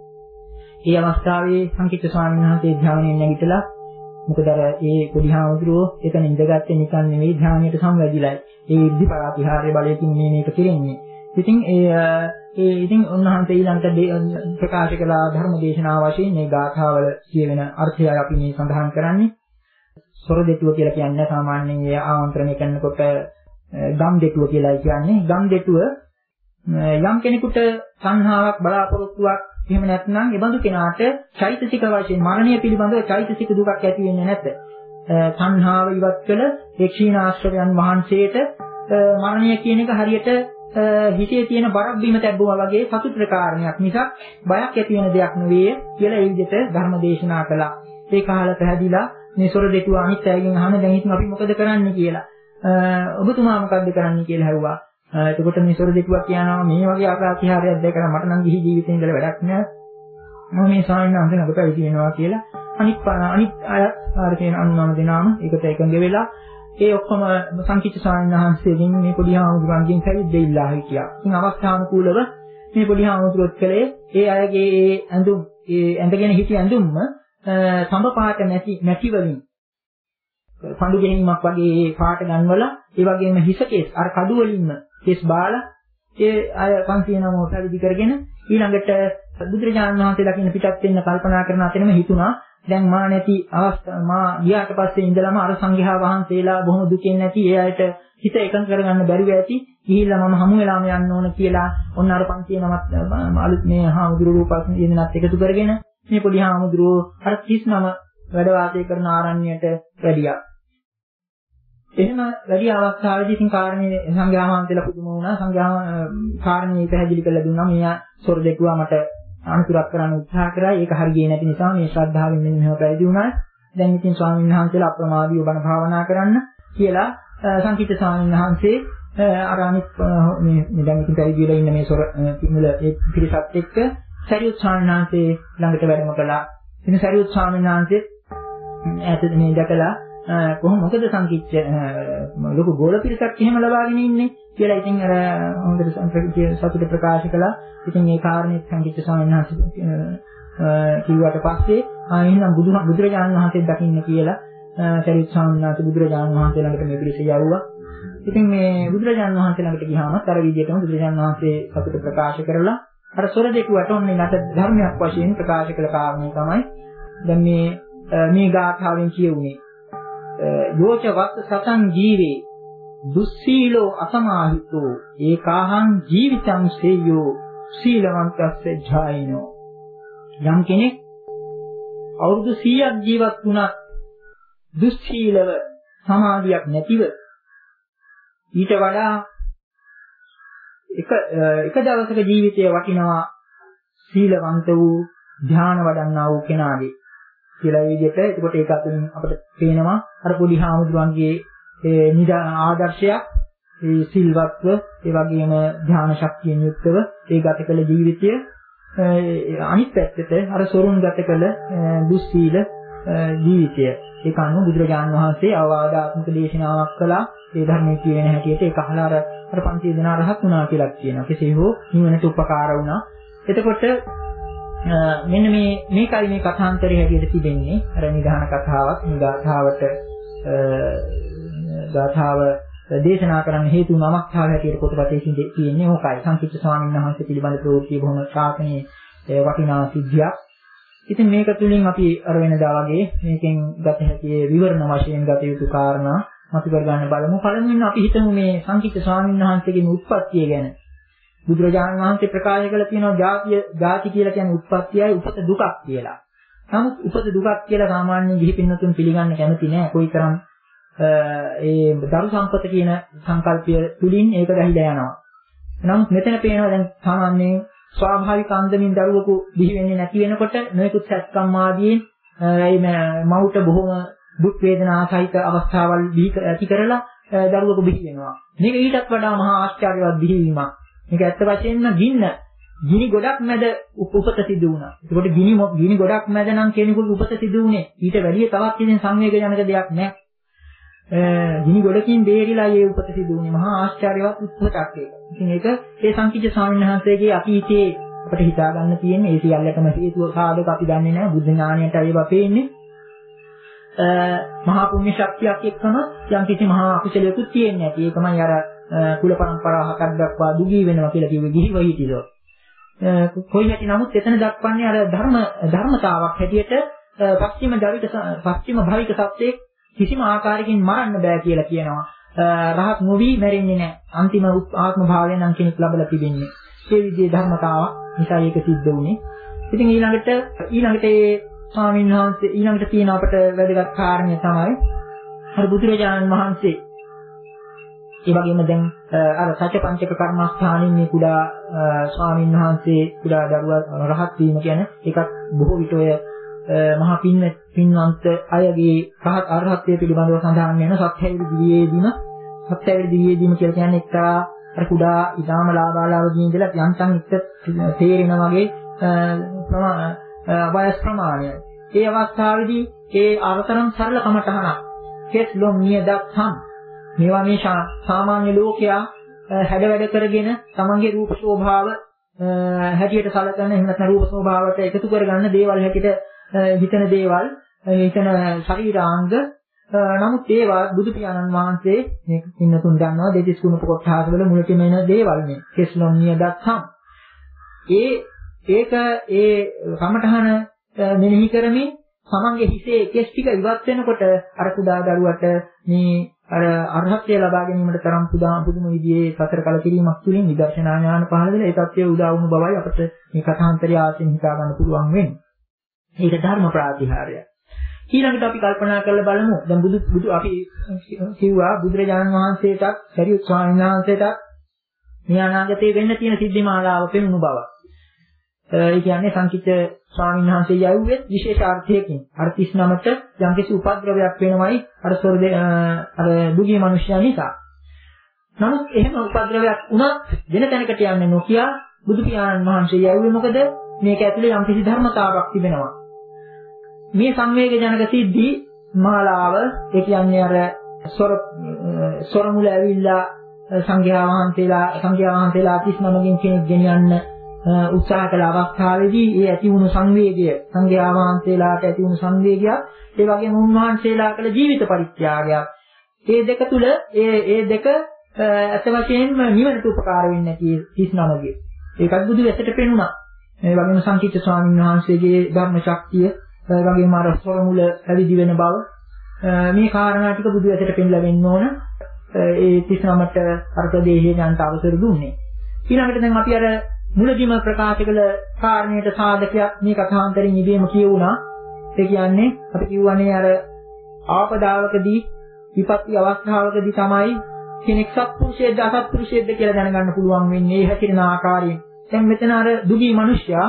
ඒ අවස්ථාවේ සංකීර්ණ ස්වාමීන් වහන්සේ ධ්‍යානයෙන් නැගිටලා මොකද අර ඒ පොඩි හාමුදුරුවෝ එතන ඉඳගත්තේ නිකන් නෙවෙයි ධ්‍යානයට සම්වැදිලායි. ඒ ඉද්ධි පරාතිහාරයේ බලයෙන් මේ මේක කෙරෙන්නේ. ඉතින් ඒ ඒ ඉතින් උන්වහන්සේ ඊළඟට ප්‍රකාශ කළ ධර්ම දේශනා වශයෙන් මේ ගාථාවල කියවෙන අර්ථය අපි මේ සඳහන් කරන්නේ. සොරදෙටුව කියලා කියන්නේ සාමාන්‍යයෙන් ඒ ආමන්ත්‍රණය කරනකොට ගම් දෙටුව කියලා කියන්නේ. ගම් දෙටුව යම් කෙනෙකුට සංහාවක් බලාපොරොත්තුවක් එහෙම නැත්නම් ඒ බඳු කෙනාට චෛතසික වශයෙන් මරණය පිළිබඳව චෛතසික දුකක් ඇති වෙන්නේ නැත. සංහාව ඉවත් කළ ඒ ක්ෂීණාශ්‍රවයන් වහන්සේට මරණය කියන එක හරියට හිතේ තියෙන බරක් බිම තැබුවා වගේ සතුටට කාරණයක් මිසක් බයක් ඇති වෙන දෙයක් නෙවෙයි කියලා ඒ විදිහට ධර්ම දේශනා කළා. ඒ කාලේ පැහැදිලා මේ සොරදෙටුව අනිත් අයගෙන් අහන දැන් ඉතින් අපි මොකද කරන්නේ කියලා. ඔබතුමා මොකද්ද කරන්නේ කියලා ඇහුවා. එතකොට මේ සොරදෙටුවක් කියනවා මේ වගේ අපරාධිකාරයක් දැකලා මට නම් ගිහි ජීවිතේ ඉඳලා වැඩක් නෑ. මම මේ ස්වාමීන් වහන්සේ ළඟට පැවිදි වෙනවා කියලා අනිත් අනිත් අය ආර කියන අනුනම දෙනාම ඒකට එකඟ වෙලා ඒ ඔක්කොම සංකීර්ණ ස්වාමීන් වහන්සේගෙන් මේ පොඩි හාමුදුරන්ගෙන් පැවිද්ද ඉල්ලා හිටියා. ඉතින් අවස්ථානුකූලව මේ පොඩි හාමුදුරුවොත් කලේ ඒ අයගේ ඒ ඇඳුම් ඒ ඇඳගෙන හිටිය ඇඳුම්ම සම්බ පාට නැති නැති වලින් පඳු ගෙනීමක් වගේ ඒ පාට ගන්වලා ඒ වගේම හිසකේස් අර කඩු වලින්ම කෙස් බාලා ඒ අය පන්සිය නම පැවිදි කරගෙන ඊළඟට බුදුරජාණන් වහන්සේ දකින්න පිටත් වෙන්න කල්පනා කරන අතරම හිතුණා දැන් මා නැති අවස්ථා මා ගියාට පස්සේ ඉඳලම අර සංඝයා වහන්සේලා බොහොම දුකින් නැති ඒ අයට හිත එකඟ කරගන්න බැරිව ඇති ගිහිල්ලා මම හමු වෙලාම යන්න ඕන කියලා ඔන්න අර පන්සිය නමත් අලුත් මේ හාමුදුරු රූපස්න දෙන්නත් එකතු කරගෙන මේ පොඩි හාමුදුරුවෝ අර තිස් නම වැඩ වාසය කරන ආරණ්‍යයට වැඩියා. එහෙම වැඩි අවස්ථාවේදී ඉතින් කාරණේ සංඝයා වහන්සේලා පුදුම වුණා. සංඝයා කාරණේ පැහැදිලි කරලා දුන්නා. මෙයා සොරදෙටුවා මට අනුතරක් කරන්න උත්සාහ කරා. ඒක හරියන්නේ නැති නිසා මේ ශ්‍රද්ධාවෙන් මෙන්න මෙහෙම පැවිදි වුණා. දැන් ඉතින් ස්වාමීන් වහන්සේලා අප්‍රමාදීව බණ භාවනා කරන්න කියලා සංකීර්ණ ස්වාමීන් වහන්සේ අර අනිත් මේ දැන් ඉතින් පැවිදි වෙලා ඉන්න මේ සොර පිමුල ඒ පිරිසත් එක්ක සරියුත් ස්වාමීන් වහන්සේ ළඟට වැඩම කළා. ඉතින් සරියුත් ස්වාමීන් වහන්සේ ඈත මේ දැකලා කොහොම මොකද සංකීර්ණ ලොකු ගෝල පිරිසක් එහෙම ලබාගෙන ඉන්නේ කියලා ඉතින් අර හොඳට සතුට ප්‍රකාශ කළා. ඉතින් ඒ කාරණේ සංකීර්ණ ස්වාමීන් වහන්සේ කිව්වට පස්සේ ආ එහෙනම් බුදු බුදුරජාණන් වහන්සේ දකින්න කියලා සරියුත් ස්වාමීන් වහන්සේ බුදුරජාණන් වහන්සේ ළඟට මේ පිරිස යවුවා. ඉතින් මේ බුදුරජාණන් වහන්සේ ළඟට ගියාම අර විදිහටම බුදුරජාණන් වහන්සේ සතුට ප්‍රකාශ කරලා අර සොරදෙටුවට ඔන්නේ නැත ධර්මයක් වශයෙන් ප්‍රකාශ කළ කාරණේ තමයි දැන් මේ මේ ගාථාවෙන් කියුනේ යෝච වස්ස සතං ජීවේ දුස්සීලෝ අසමාහිතෝ ඒකාහං ජීවිතං සේයෝ සීලවන්තස්ස ජායිනෝ. යම් කෙනෙක් අවුරුදු සීයක් ජීවත් වුණත් දුස්සීලව සමාධියක් නැතිව ඊට වඩා එක එක දවසක ජීවිතය වටිනවා සීලවන්ත වූ ධ්‍යාන වඩන්නා වූ කෙනාගේ කියලා විදිහට. එතකොට ඒක අතරින් අපිට පේනවා අර පොඩි හාමුදුරන්ගේ ඒ නිදා ආදර්ශයක්, ඒ සිල්වත්ව ඒ වගේම ධ්‍යාන ශක්තියෙන් යුක්තව ඒ ගත කළ ජීවිතය අනිත් පැත්තට අර සොරුන් ගත කළ දුස්සීල ජීවිතය. ඒක අනුව බුදුරජාණන් වහන්සේ අවවාදාත්මක දේශනාවක් කළා. ඒ ධර්මයේ කියන හැටියට ඒක අහලා අර අර පන්සිය දෙනා රහත් වුණා කියලා කියනවා. කෙසේ හෝ නිවනට උපකාර වුණා. එතකොට මෙන්න මේ මේකයි මේ කථාන්තරය හැටියට තිබෙන්නේ. අර නිධාන කතාවක්, මේ ගාථාවට ගාථාව දේශනා කරන්න හේතු වුණ අවස්ථාව හැටියට පොතපතේ තියෙන්නේ ඕකයි. සංකීර්ණ ස්වාමීන් වහන්සේ පිළිබඳ ප්‍රවෘත්ති බොහොම ශාසනයේ වටිනා සිද්ධියක්. ඉතින් මේක තුලින් අපි අර වෙනදා වගේ මේකෙන් ගත හැකි විවරණ වශයෙන් ගත යුතු කාරණා මතු කර ගන්න බලමු. පළමුවෙන් අපි හිතමු මේ සංකීර්ණ ස්වාමීන් වහන්සේගේ උත්පත්තිය ගැන. බුදුරජාණන් වහන්සේ ප්‍රකාශ කළ තියෙනවා ජාතිය ජාති කියලා කියන්නේ උත්පත්තියයි උපත දුකක් කියලා. නමුත් උපත දුකක් කියලා සාමාන්‍ය ගිහි පින්නතුන් පිළිගන්න කැමති නෑ. කොයිතරම් ඒ දරු සම්පත කියන සංකල්පය තුලින් ඒක ගහිලා යනවා. නමුත් මෙතන පේනවා දැන් සාමාන්‍යයෙන් ස්වාභාවික අන්දමින් දරුවෙකු බිහි වෙන්නේ නැති වෙනකොට නොයෙකුත් සැත්කම් ආදීන් ඒ මවුට බොහොම දුක් වේදනා සහිත අවස්ථාවල් බිහි ඇති කරලා දරුවෙකු බිහි වෙනවා. මේක ඊටත් වඩා මහා ආශ්චර්යවත් බිහිවීමක්. මේක ඇත්ත වශයෙන්ම ගින්න ගිනි ගොඩක් මැද උපත සිදු වුණා. ඒකට ගිනි ගිනි ගොඩක් මැද නම් කෙනෙකුට උපත සිදු වුණේ ඊට වැඩිය තවත් ඉතින් සංවේගජනක දෙයක් නැහැ. ගිනි ගොඩකින් බේරිලා ඒ උපත සිදු වුණේ මහා ආශ්චර්යවත් උත්පතක් ඒක. ඉතින් ඒක ඒ සංකීර්ණ ස්වාමීන් වහන්සේගේ අතීතයේ අපිට හිතා ගන්න තියෙන්නේ ඒ සියල්ලටම හේතුව සාධක අපි දන්නේ නැහැ. බුද්ධ ඥාණයට ඒවා පේන්නේ. මහා පුණ්‍ය ශක්තියක් එක්කම යම් කිසි මහා අකුසලයකුත් තියෙන්නේ නැති. ඒකමයි අර කුල පරම්පරාව හතක් දක්වා දුගී වෙනවා කියලා කිව්වේ ගිහිව හිටියෝ. කොයි හැටි නමුත් එතන දක්වන්නේ අර ධර්ම ධර්මතාවක් හැටියට පස්චිම දවිත පස්චිම භාවික සත්‍යයේ කිසිම ආකාරයකින් මරන්න බෑ කියලා කියනවා. රහත් නොවි මැරෙන්නේ නැහැ. අන්තිම ආත්ම භාවය නම් කෙනෙක් ලබලා තිබෙන්නේ. ඒ විදිහේ ධර්මතාවක් නිසා ඒක සිද්ධ වුණේ. ඉතින් ඊළඟට ඊළඟට ඒ ස්වාමීන් වහන්සේ ඊළඟට තියෙන අපට වැදගත් කාරණය තමයි අර බුදුරජාණන් වහන්සේ ඒ වගේම දැන් අර සත්‍යපංචක කර්මස්ථානින් මේ කුඩා ස්වාමීන් වහන්සේ කුඩා දරුවා රහත් වීම කියන්නේ ඒකත් බොහෝ විට ඔය මහා පින්න පින්වන්ත අයගේ රහත් අරහත්ත්වය පිළිබඳව සඳහන් වෙන සත්‍යවිද දිවියේදීම සත්‍යවිද දිවියේදීම කියලා කියන්නේ එක්තරා අර කුඩා ඊටාම ලාභාලාභදී ඉඳලා යන්තම් එක්ක තේරෙන වගේ වයස් ප්‍රමාණය. ඒ අවස්ථාවේදී ඒ අරතරම් සරල කමටහනක් කෙස් ලොම් නියදත් සම් මේවා මේ සාමාන්‍ය ලෝකයා හැඩ වැඩ කරගෙන තමන්ගේ රූප ශෝභාව හැටියට සලකන එහෙම නැත්නම් රූප ශෝභාවට එකතු කරගන්න දේවල් හැටියට හිතන දේවල් හිතන ශරීරාංග නමුත් ඒවා බුදු පියාණන් වහන්සේ මේක පින්නතුන් දන්නවා දෙතිස් කුණප කොටහස වල මුලටම එන දේවල් මේ කෙස්ලොම් නියදත් සම් ඒ ඒක ඒ කමඨහන මෙනෙහි කරමින් තමන්ගේ හිතේ කෙස් ටික ඉවත් වෙනකොට අර කුඩා දරුවට මේ අර අරහත්ත්වය ලබා ගැනීමට තරම් පුදා පුදුම විදිහේ සතර කලකිරීමක් තුළින් විදර්ශනා ඥාන පහළ වෙලා ඒ தත්ත්වය උදා වුණු බවයි අපිට මේ කථාන්තරය ආශ්‍රයෙන් හිතා ගන්න පුළුවන් වෙන්නේ. ඒක ධර්ම ප්‍රාතිහාර්යය. ඊළඟට අපි කල්පනා කරලා බලමු. දැන් බුදු බුදු අපි කිව්වා බුදුරජාණන් වහන්සේටත් සරියුත් ස්වාමීන් වහන්සේටත් මේ අනාගතේ වෙන්න තියෙන සිද්ධි මාලාව පෙන්වු බව. ඒ කියන්නේ සංකීර්ණ ස්වාමීන් වහන්සේ යවුවෙත් විශේෂ අර්ථයකින් අර තිස් නමට යම්කිසි උපද්‍රවයක් වෙනවයි අර ස්වර්ග අර දුගී මිනිස්යා නිසා. නමුත් එහෙම උපද්‍රවයක් වුණත් වෙන තැනකට යන්නේ නොකිය බුදු පියාණන් වහන්සේ යවුවේ මොකද මේක ඇතුලේ යම්කිසි ධර්මතාවක් තිබෙනවා. මේ සංවේගජනක සිද්ධි මාලාව ඒ කියන්නේ අර ස්වර ස්වර මුල ඇවිල්ලා සංඝයා වහන්සේලා සංඝයා වහන්සේලා තිස් නමකින් කෙනෙක් ගෙනියන්න උත්සාහ කළ අවස්ථාවේදී ඒ ඇති වුණු සංවේගය සංඝයා වහන්සේලාට ඇති වුණු සංවේගය ඒ වගේම උන්වහන්සේලා කළ ජීවිත පරිත්‍යාගයක් මේ දෙක තුල ඒ ඒ දෙක ඇත්ත වශයෙන්ම නිවනට උපකාර වෙන්නේ නැති තිස් නමගේ ඒකත් බුදු වැසට පෙනුණා. මේ වගේම සංකීර්ණ ස්වාමීන් වහන්සේගේ ධර්ම ශක්තිය ඒ වගේම අර ස්වර මුල පැවිදි වෙන බව මේ කාරණා ටික බුදු වැසට පෙන්ලා වෙන්න ඕන. ඒ තිස් නමට අර ප්‍රදේශයන්ට අවසර දුන්නේ. ඊළඟට දැන් අපි අර මුලදීම ප්‍රකාශ කළ කාරණයට සාධකයක් මේ කථාන්තරයෙන් ඉබේම කියවුණා. ඒ කියන්නේ අපි කියවන්නේ අර ආපදාවකදී විපත්ති අවස්ථාවකදී තමයි කෙනෙක් සත්පුරුෂයෙක්ද අසත්පුරුෂයෙක්ද කියලා දැනගන්න පුළුවන් වෙන්නේ ඒ හැසිරෙන ආකාරයෙන්. දැන් මෙතන අර දුගී මිනිසයා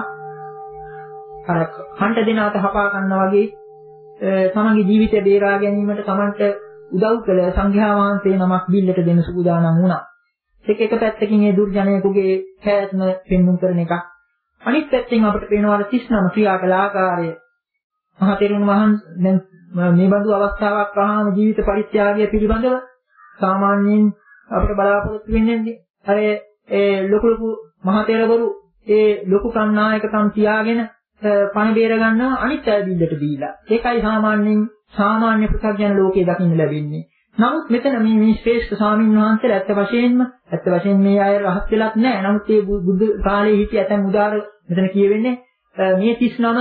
අර හන්ට දෙන අත හපා ගන්නවා වගේ තමන්ගේ ජීවිතය බේරා ගැනීමට තමන්ට උදව් කළ සංඝයා වහන්සේ නමක් බිල්ලට දෙන සූදානම් වුණා. ඒක එක පැත්තකින් ඒ දුර්ජනයෙකුගේ පැවැත්ම පෙන්වුම් කරන එකක්. අනිත් පැත්තෙන් අපිට පේනවා අර තිස් නම ක්‍රියා කළ ආකාරය. මහා තෙරුන් වහන්සේ දැන් මේ බඳු අවස්ථාවක් ආවම ජීවිත පරිත්‍යාගය පිළිබඳව සාමාන්‍යයෙන් අපිට බලාපොරොත්තු වෙන්නේ අර ඒ ලොකු ලොකු මහා තෙරවරු ඒ ලොකු කන්නායකකම් තියාගෙන පණ බේර ගන්නවා අනිත් අය බිල්ලට දීලා. ඒකයි සාමාන්‍යයෙන් සාමාන්‍ය පු탁ජන ලෝකයේ දකින්න ලැබෙන්නේ. නමුත් මෙතන මේ මේ ශ්‍රේෂ්ඨ ස්වාමීන් වහන්සේලා ඇත්ත වශයෙන්ම ඇත්ත වශයෙන් මේ අය රහත් වෙලත් නැහැ. නමුත් මේ බුද්ධ කාලේ හිටිය ඇතන් උදාර මෙතන කියවෙන්නේ මේ තිස් නම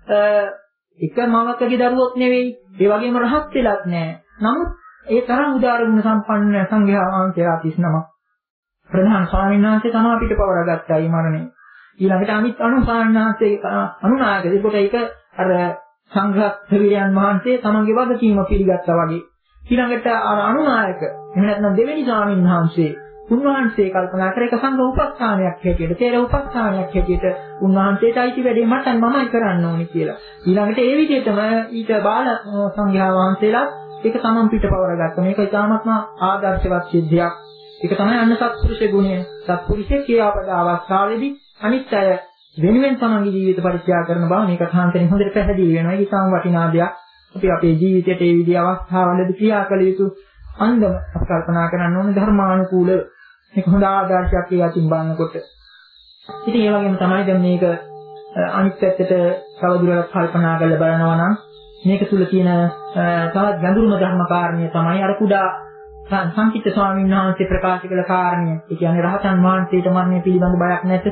එක මවකගේ දරුවොත් නෙවෙයි. ඒ වගේම රහත් වෙලත් නැහැ. නමුත් ඒ තරම් උදාර ගුණ සම්පන්න සංඝයා වහන්සේලා තිස් නම ප්‍රධාන ස්වාමීන් වහන්සේ තමයි අපිට පවරගත්තා මේ මරණය. ඊළඟට අනිත් අනු ස්වාමීන් වහන්සේ අනුනායක ඒකට ඒක අර සංඝත්වීරයන් වහන්සේ තමන්ගේ වගකීම පිළිගත්තා වගේ. ඊළඟට අර අනුනායක එහෙම නැත්නම් දෙවෙනි ස්වාමීන් වහන්සේ උන්වහන්සේ කල්පනා කර එක සංඝ උපස්ථානයක් හැටියට තේර උපස්ථානයක් හැටියට උන්වහන්සේට අයිති වැඩේ මට මමයි කරන්න ඕනේ කියලා. ඊළඟට ඒ විදිහටම ඊට බාල සංඝයා වහන්සේලා ඒක තමන් පිටපවරගත්තා. මේක ඉතාමත්ම ආදර්ශවත් සිද්ධියක්. ඒක තමයි අන්න සත්පුරුෂ ගුණය. සත්පුරුෂයේ කියාපද අවස්ථාවේදී අනිත් අය වෙනුවෙන් තමන්ගේ ජීවිත පරිත්‍යාග කරන බව මේක කාන්තෙන් හොඳට පැහැදිලි වෙනවා. ඒක ඉතාම වටිනා දෙයක්. අපි අපේ ජීවිතයට මේ විදිහ අවස්ථාවලදී ක්‍රියා කළ යුතු අන්දම අපි කල්පනා කරන්න ඕනේ ධර්මානුකූලව. මේක හොඳ ආදර්ශයක් ඒ අතින් බලනකොට. ඉතින් ඒ වගේම තමයි දැන් මේක අනිත් පැත්තට තවදුරටත් කල්පනා කරලා බලනවා නම් මේක තුල තියෙන තවත් ගැඹුරුම ධර්ම කාරණය තමයි අර කුඩා සංකීර්ත ස්වාමීන් වහන්සේ ප්‍රකාශ කළ කාරණය. ඒ කියන්නේ රහතන් වහන්සේට මරණය පිළිබඳ බයක් නැත.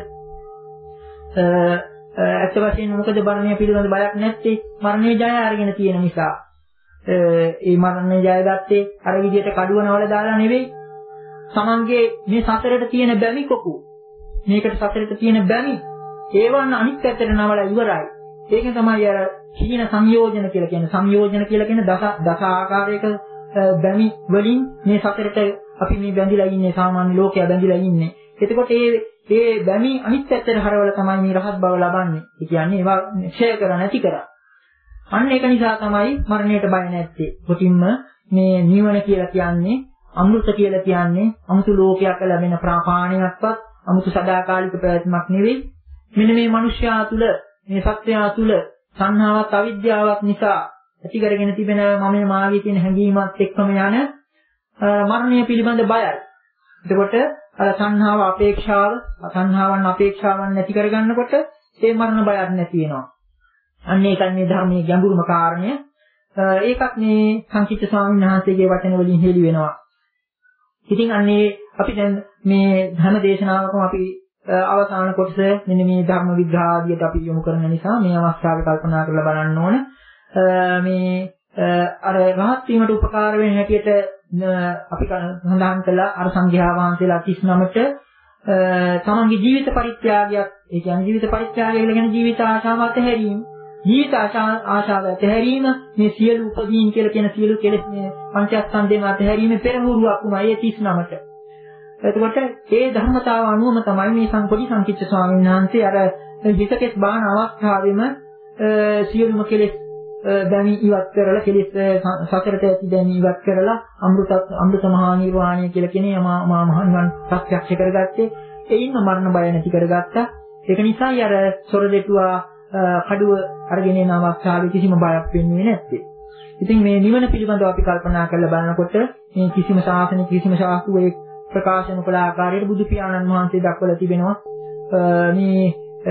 ඇත්ත වශයෙන්ම මොකද මරණය පිළිබඳ බයක් නැත්තේ? මරණය ජය අරගෙන තියෙන නිසා. ඒ මරණය ජයගත්තේ අර විදිහට කඩුවනවල දාලා නෙවෙයි. තමන්ගේ මේ සතරට තියෙන බැමි කොකු. මේකට සතරට තියෙන බැමි ඒවන් අනිත් පැත්තට නවලා ඉවරයි. ඒකෙන් තමයි අර කිහින සංයෝජන කියලා කියන්නේ. සංයෝජන කියලා කියන්නේ දස දස ආකාරයක බැමි වලින් මේ සතරට අපි මේ බැඳිලා ඉන්නේ සාමාන්‍ය ලෝකයා බැඳිලා ඉන්නේ. එතකොට මේ මේ බැමි අනිත් පැත්තට හරවලා තමයි මේ රහත් බව ලබන්නේ. ඒ කියන්නේ ඒවා ක්ෂය කර නැති කරා. අන්න ඒක නිසා තමයි මරණයට බය නැත්තේ. කොටින්ම මේ නිවන කියලා කියන්නේ අමෘත කියලා කියන්නේ අමුතු ලෝකයක් ලැබෙන ප්‍රාපාණයක්වත් අමුතු සදාකාලික ප්‍රයත්නක් නෙවෙයි. මෙන්න මේ මිනිස්යා තුළ මේ සත්‍යයා තුළ සංහාවත් අවිද්‍යාවක් නිසා ඇති කරගෙන තිබෙන මම මාගේ කියන හැඟීමත් එක්කම යන මරණය පිළිබඳ බයයි. එතකොට අර සංහාව අපේක්ෂාව, සංහාවන් අපේක්ෂාවන් නැති කරගන්නකොට ඒ මරණ බයක් නැති වෙනවා. අන්න ඒකයි මේ ධර්මයේ ගැඹුරුම කාරණය. ඒකත් මේ සංකීර්ත ස්වාමීන් වහන්සේගේ වචන වලින් හෙළි වෙනවා. ඉතින් අන්නේ අපි දැන් මේ ධර්ම දේශනාවකම අපි අවසාන කොටස මෙන්න මේ ධර්ම විග්‍රහ ආදියට අපි යොමු කරන නිසා මේ අවස්ථාවේ කල්පනා කරලා බලන්න ඕන. මේ අර රහත් වීමට උපකාර වෙන හැටියට අපි සඳහන් කළා අර සංඝයා වහන්සේලා තිස් නමට තමන්ගේ ජීවිත පරිත්‍යාගයක්, ඒ කියන්නේ ජීවිත පරිත්‍යාගය කියලා කියන්නේ ජීවිත ආශාව අතහැරීම. ජීවිත ආශාව අතහැරීම මේ සියලු උපදීන් කියලා කියන සියලු කෙලෙස් මේ පංචස්කන්ධේම අතහැරීමේ පෙරහුරුවක් වුණා ඒ තිස් නමට. එතකොට ඒ ධර්මතාව අනුවම තමයි මේ සංකොඩි සංකීර්ත ස්වාමීන් වහන්සේ අර විසකෙස් බාහන අවස්ථාවෙම සියලුම කෙලෙස් දැනි ඉවත් කරලා කෙලෙස් සතරට ඇති දැනි ඉවත් කරලා අමෘත අමෘත මහා නිර්වාණය කියලා කියන මහා මහා නිවන් ප්‍රත්‍යක්ෂ කරගත්තේ. ඒින්ම මරණ බය නැති කරගත්තා. ඒක නිසායි අර සොර දෙටුවා කඩුව අරගෙන යන අවස්ථාවේ කිසිම බයක් වෙන්නේ නැත්තේ. ඉතින් මේ නිවන පිළිබඳව අපි කල්පනා කරලා බලනකොට මේ කිසිම ශාසනික කිසිම ශාස්ත්‍රයේ ප්‍රකාශන කළ ආකාරයට බුදු පියාණන් වහන්සේ දක්වලා තිබෙනවා මේ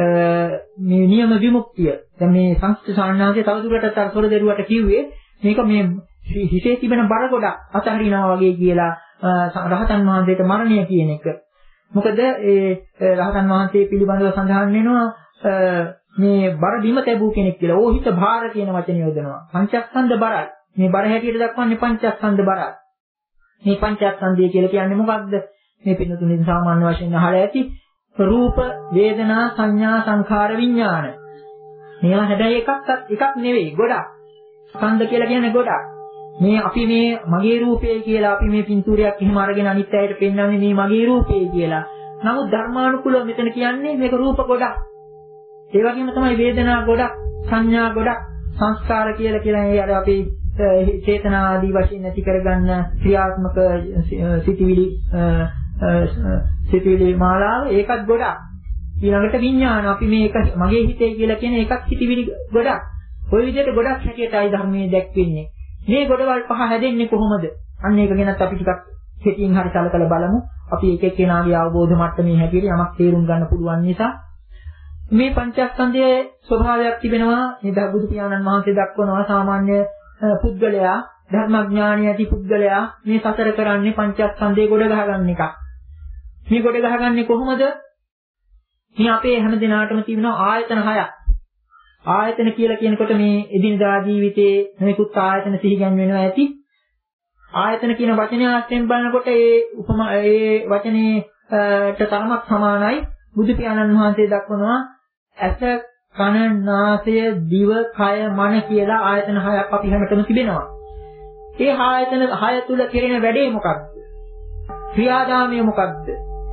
මේ නියම විමුක්තිය. දැන් මේ සංස්කෘත ශාස්ත්‍රයේ තවදුරටත් අර සොර දෙරුවට කිව්වේ මේක මේ හිතේ තිබෙන බර ගොඩක් අතහරිනවා වගේ කියලා රහතන් වහන්සේට මරණය කියන එක. මොකද ඒ රහතන් වහන්සේ පිළිබඳව සඳහන් වෙනවා මේ බර බිම තැබූ කෙනෙක් කියලා. ඕහිත භාර කියන වචනේ යොදනවා. පංචස්කන්ධ බරයි. මේ බර හැටියට දක්වන්නේ පංචස්කන්ධ බරයි. මේ පංචස්කන්ධය කියලා කියන්නේ මොකක්ද? මේ පින්නතුනේ සාමාන්‍ය වශයෙන් අහලා ඇති රූප, වේදනා, සංඥා, සංඛාර, විඥාන. මේවා හැබැයි එකක්වත් එකක් නෙවෙයි, ගොඩක්. ස්කන්ධ කියලා කියන්නේ ගොඩක්. මේ අපි මේ මගේ රූපය කියලා අපි මේ පින්තූරයක් එහෙම අරගෙන අනිත් අයට පෙන්වන්නේ මේ මගේ රූපය කියලා. නමුත් ධර්මානුකූලව මෙතන කියන්නේ මේක රූප ගොඩක්. ඒ වගේම තමයි වේදනා ගොඩක්, සංඥා ගොඩක්, සංස්කාර කියලා කියන්නේ අර අපි චේතනා ආදී වශයෙන් ඇති කරගන්න ක්‍රියාත්මක සිතිවිලි සිතිවිලි මාලාව ඒකත් ගොඩක්. ඊළඟට විඥාන අපි මේක මගේ හිතේ කියලා කියන එකක් සිතිවිලි ගොඩක්. ওই විදිහට ගොඩක් හැටියටයි ධර්මයේ දැක්වෙන්නේ. මේ ගොඩවල් පහ හැදෙන්නේ කොහොමද? අන්න ඒක ගැනත් අපි ටිකක් කෙටියෙන් හරි සලකලා බලමු. අපි එක එක්කෙනාගේ අවබෝධ මට්ටමේ හැටියට යමක් තේරුම් ගන්න පුළුවන් නිසා මේ පංචස්කන්ධයේ ස්වභාවයක් තිබෙනවා. මේ බුදු පියාණන් වහන්සේ දක්වනවා සාමාන්‍ය පුද්ගලයා ධර්මඥානිය ඇති පුද්ගලයා මේ සතර කරන්නේ පංචස්කන්ධයේ ගොඩ ගහගන්න එකක්. මේ ගොඩ ගහගන්නේ කොහොමද? මේ අපේ හැම දිනාටම තිබෙනවා ආයතන හයක්. ආයතන කියලා කියනකොට මේ එදිනදා ජීවිතයේ මේකුත් ආයතන සිහිගන් වෙනවා ඇති. ආයතන කියන වචනය අස්යෙන් බලනකොට ඒ උපමා ඒ වචනේට තරමක් සමානයි. බුදු පියාණන් වහන්සේ දක්වනවා ඇස, කන, නාසය, දිව, කය, මන කියලා ආයතන හයක් අපි හැමතෙම තිබෙනවා. ඒ ආයතන හය තුල කෙරෙන වැඩේ මොකක්ද? ක්‍රියාදාමය මොකක්ද?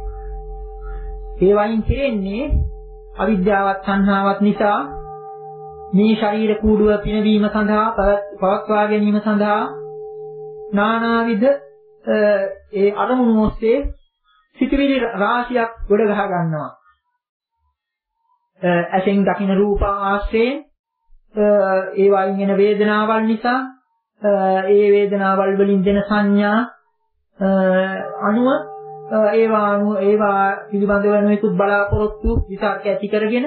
ඒ වයින් කෙරෙන්නේ අවිද්‍යාවත් සංහාවත් නිසා මේ ශරීර කූඩුව පිනවීම සඳහා පවත්වා ගැනීම සඳහා නානාවිද ඒ අරමුණු ඔස්සේ සිතිවිලි රාශියක් ගොඩ ගහ ගන්නවා. ඇසෙන් දකින රූප ආශ්‍රයෙන් ඒ වයින් එන වේදනාවල් නිසා ඒ වේදනාවල් වලින් දෙන සංඥා අනුව ඒවා අනුව ඒවා පිළිබඳව නොයෙකුත් බලාපොරොත්තු විතර්ක ඇති කරගෙන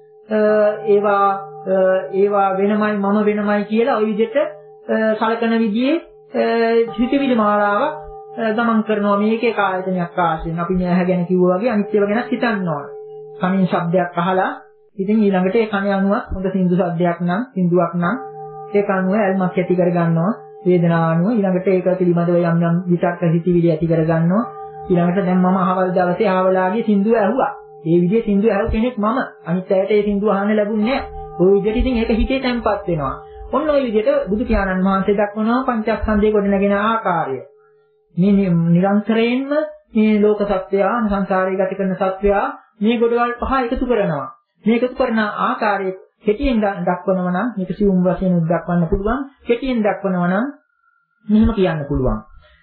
ඒවා ඒවා වෙනමයි මම වෙනමයි කියලා ওই විදිහට සලකන විදිහේ හිතවිලි මාලාවක් ගමන් කරනවා. මේකේ ආයතනයක් ආශ්‍රයෙන් අපි නෑ ගැන කිව්වා වගේ අනිත් ඒවා ගැන හිතන්න ඕන. කනින් ශබ්දයක් අහලා ඉතින් ඊළඟට ඒ කන අනුව හොඳ සින්දු ශබ්දයක් නම් සින්දුවක් නම් ඒක අනුව ඇල්මක් ඇති කර ගන්නවා. වේදනාව අනුව ඊළඟට ඒක පිළිබඳව යම් යම් විතර්ක හිතවිලි ඇති කර ගන්නවා. ඊළඟට දැන් මම අහවල් දවසේ ආවලාගේ සින්දුව ඇහුවා. ඒ විදිහේ සින්දුව ඇහුව කෙනෙක් මම. අනිත් අයට ඒ සින්දුව අහන්න ලැබුණේ නෑ. ওই විදිහට ඉතින් ඒක හිතේ තැම්පත් වෙනවා. ඔන්න ওই විදිහට බුදු පියාණන් වහන්සේ දක්වනවා පංචස්කන්ධයේ ගොඩනගෙන ආකාරය. මේ නිරන්තරයෙන්ම මේ ලෝක සත්‍යය සංසාරේ ගත කරන සත්‍යය මේ ගොඩවල් පහ එකතු කරනවා. මේ එකතු කරන ආකාරය කෙටියෙන් දක්වනවා නම් මේක සියුම් වශයෙන් දක්වන්න පුළුවන්. කෙටියෙන් දක්වනවා නම් මෙහෙම කියන්න පුළුවන්.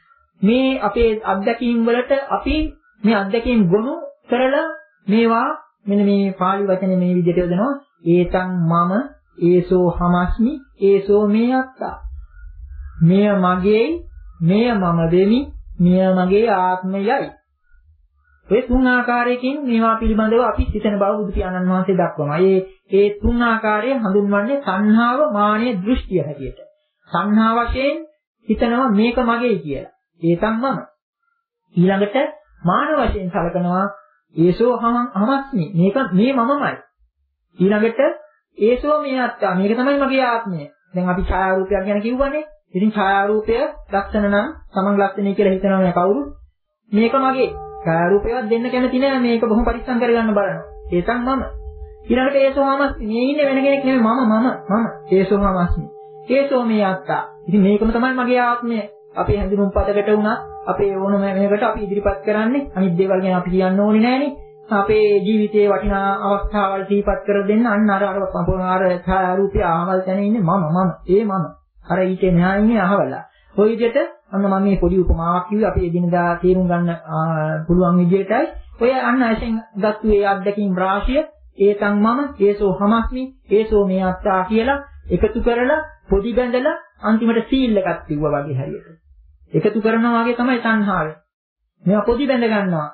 මේ අපේ අත්දැකීම් වලට අපි මේ අත්දැකීම් ගොනු කරලා මේවා මෙන්න මේ පාලි වචනේ මේ විදිහට යොදනවා. ඒතං මම ඒසෝ හමස්මි ඒසෝ මේ අත්තා. මෙය මගේයි මෙය මම වෙමි මෙය මගේ ආත්මයයි. ඒ තුන් ආකාරයකින් මේවා පිළිබඳව අපි හිතන බව බුදු පියාණන් වහන්සේ දක්වනවා. ඒ ඒ තුන් ආකාරය හඳුන්වන්නේ සංහාව, මානෙ, දෘෂ්ටිය හැටියට. සංහා වශයෙන් හිතනවා මේක මගේ කියලා. ඒතං මම. ඊළඟට මාන වශයෙන් සලකනවා ඒසෝ හමස්මි මේක මේ මමමයි. ඊළඟට ඒසෝ මේ අත්තා මේක තමයි මගේ ආත්මය. දැන් අපි ඡායාරූපයක් ගැන කිව්වනේ. ඉතින් ඡායාරූපය ලක්ෂණ නම් සමන් ලක්ෂණයි කියලා හිතනවා නෑ කවුරු. මේක මගේ. ඡායාරූපයක් දෙන්න කැමති නෑ මේක බොහොම පරිස්සම් කරගන්න බලනවා. ඒතන් මම. ඊළඟට ඒසෝ හමස්මි මේ ඉන්නේ වෙන කෙනෙක් නෙමෙයි මම මම මම. ඒසෝ හමස්මි. ඒසෝ මේ අත්තා. ඉතින් මේකම තමයි මගේ ආත්මය. අපේ හැඳුනුම් පදකට වුණා අපේ ඕනම මේකට අපි ඉදිරිපත් කරන්නේ අනිත් දේවල් ගැන අපි කියන්න ඕනේ නෑනේ. අපේ ජීවිතයේ වටිනා අවස්ථාවල් දීපත් කර දෙන්න අන්න අර අර සම්පූර්ණ අර ඡායාරූපය ආවල් තැන ඉන්නේ මම මම ඒ මම අර ඊටේ මෙහා ඉන්නේ අහවලා. ඔය විදිහට අන්න මම මේ පොඩි උපමාවක් කිව්වේ අපි එදිනදා තේරුම් ගන්න පුළුවන් විදිහටයි. ඔය අන්න ඇසෙන් ගත්තු ඒ අත්දැකීම් රාශිය ඒතන් මම ඒසෝ හමස්මි ඒසෝ මේ අත්තා කියලා එකතු කරලා පොඩි බැඳලා අන්තිමට සීල් එකක් තියුවා වගේ හරියට. එකතු කරනවා වගේ තමයි සංහාවේ. මේවා පොඩි බැඳ ගන්නවා.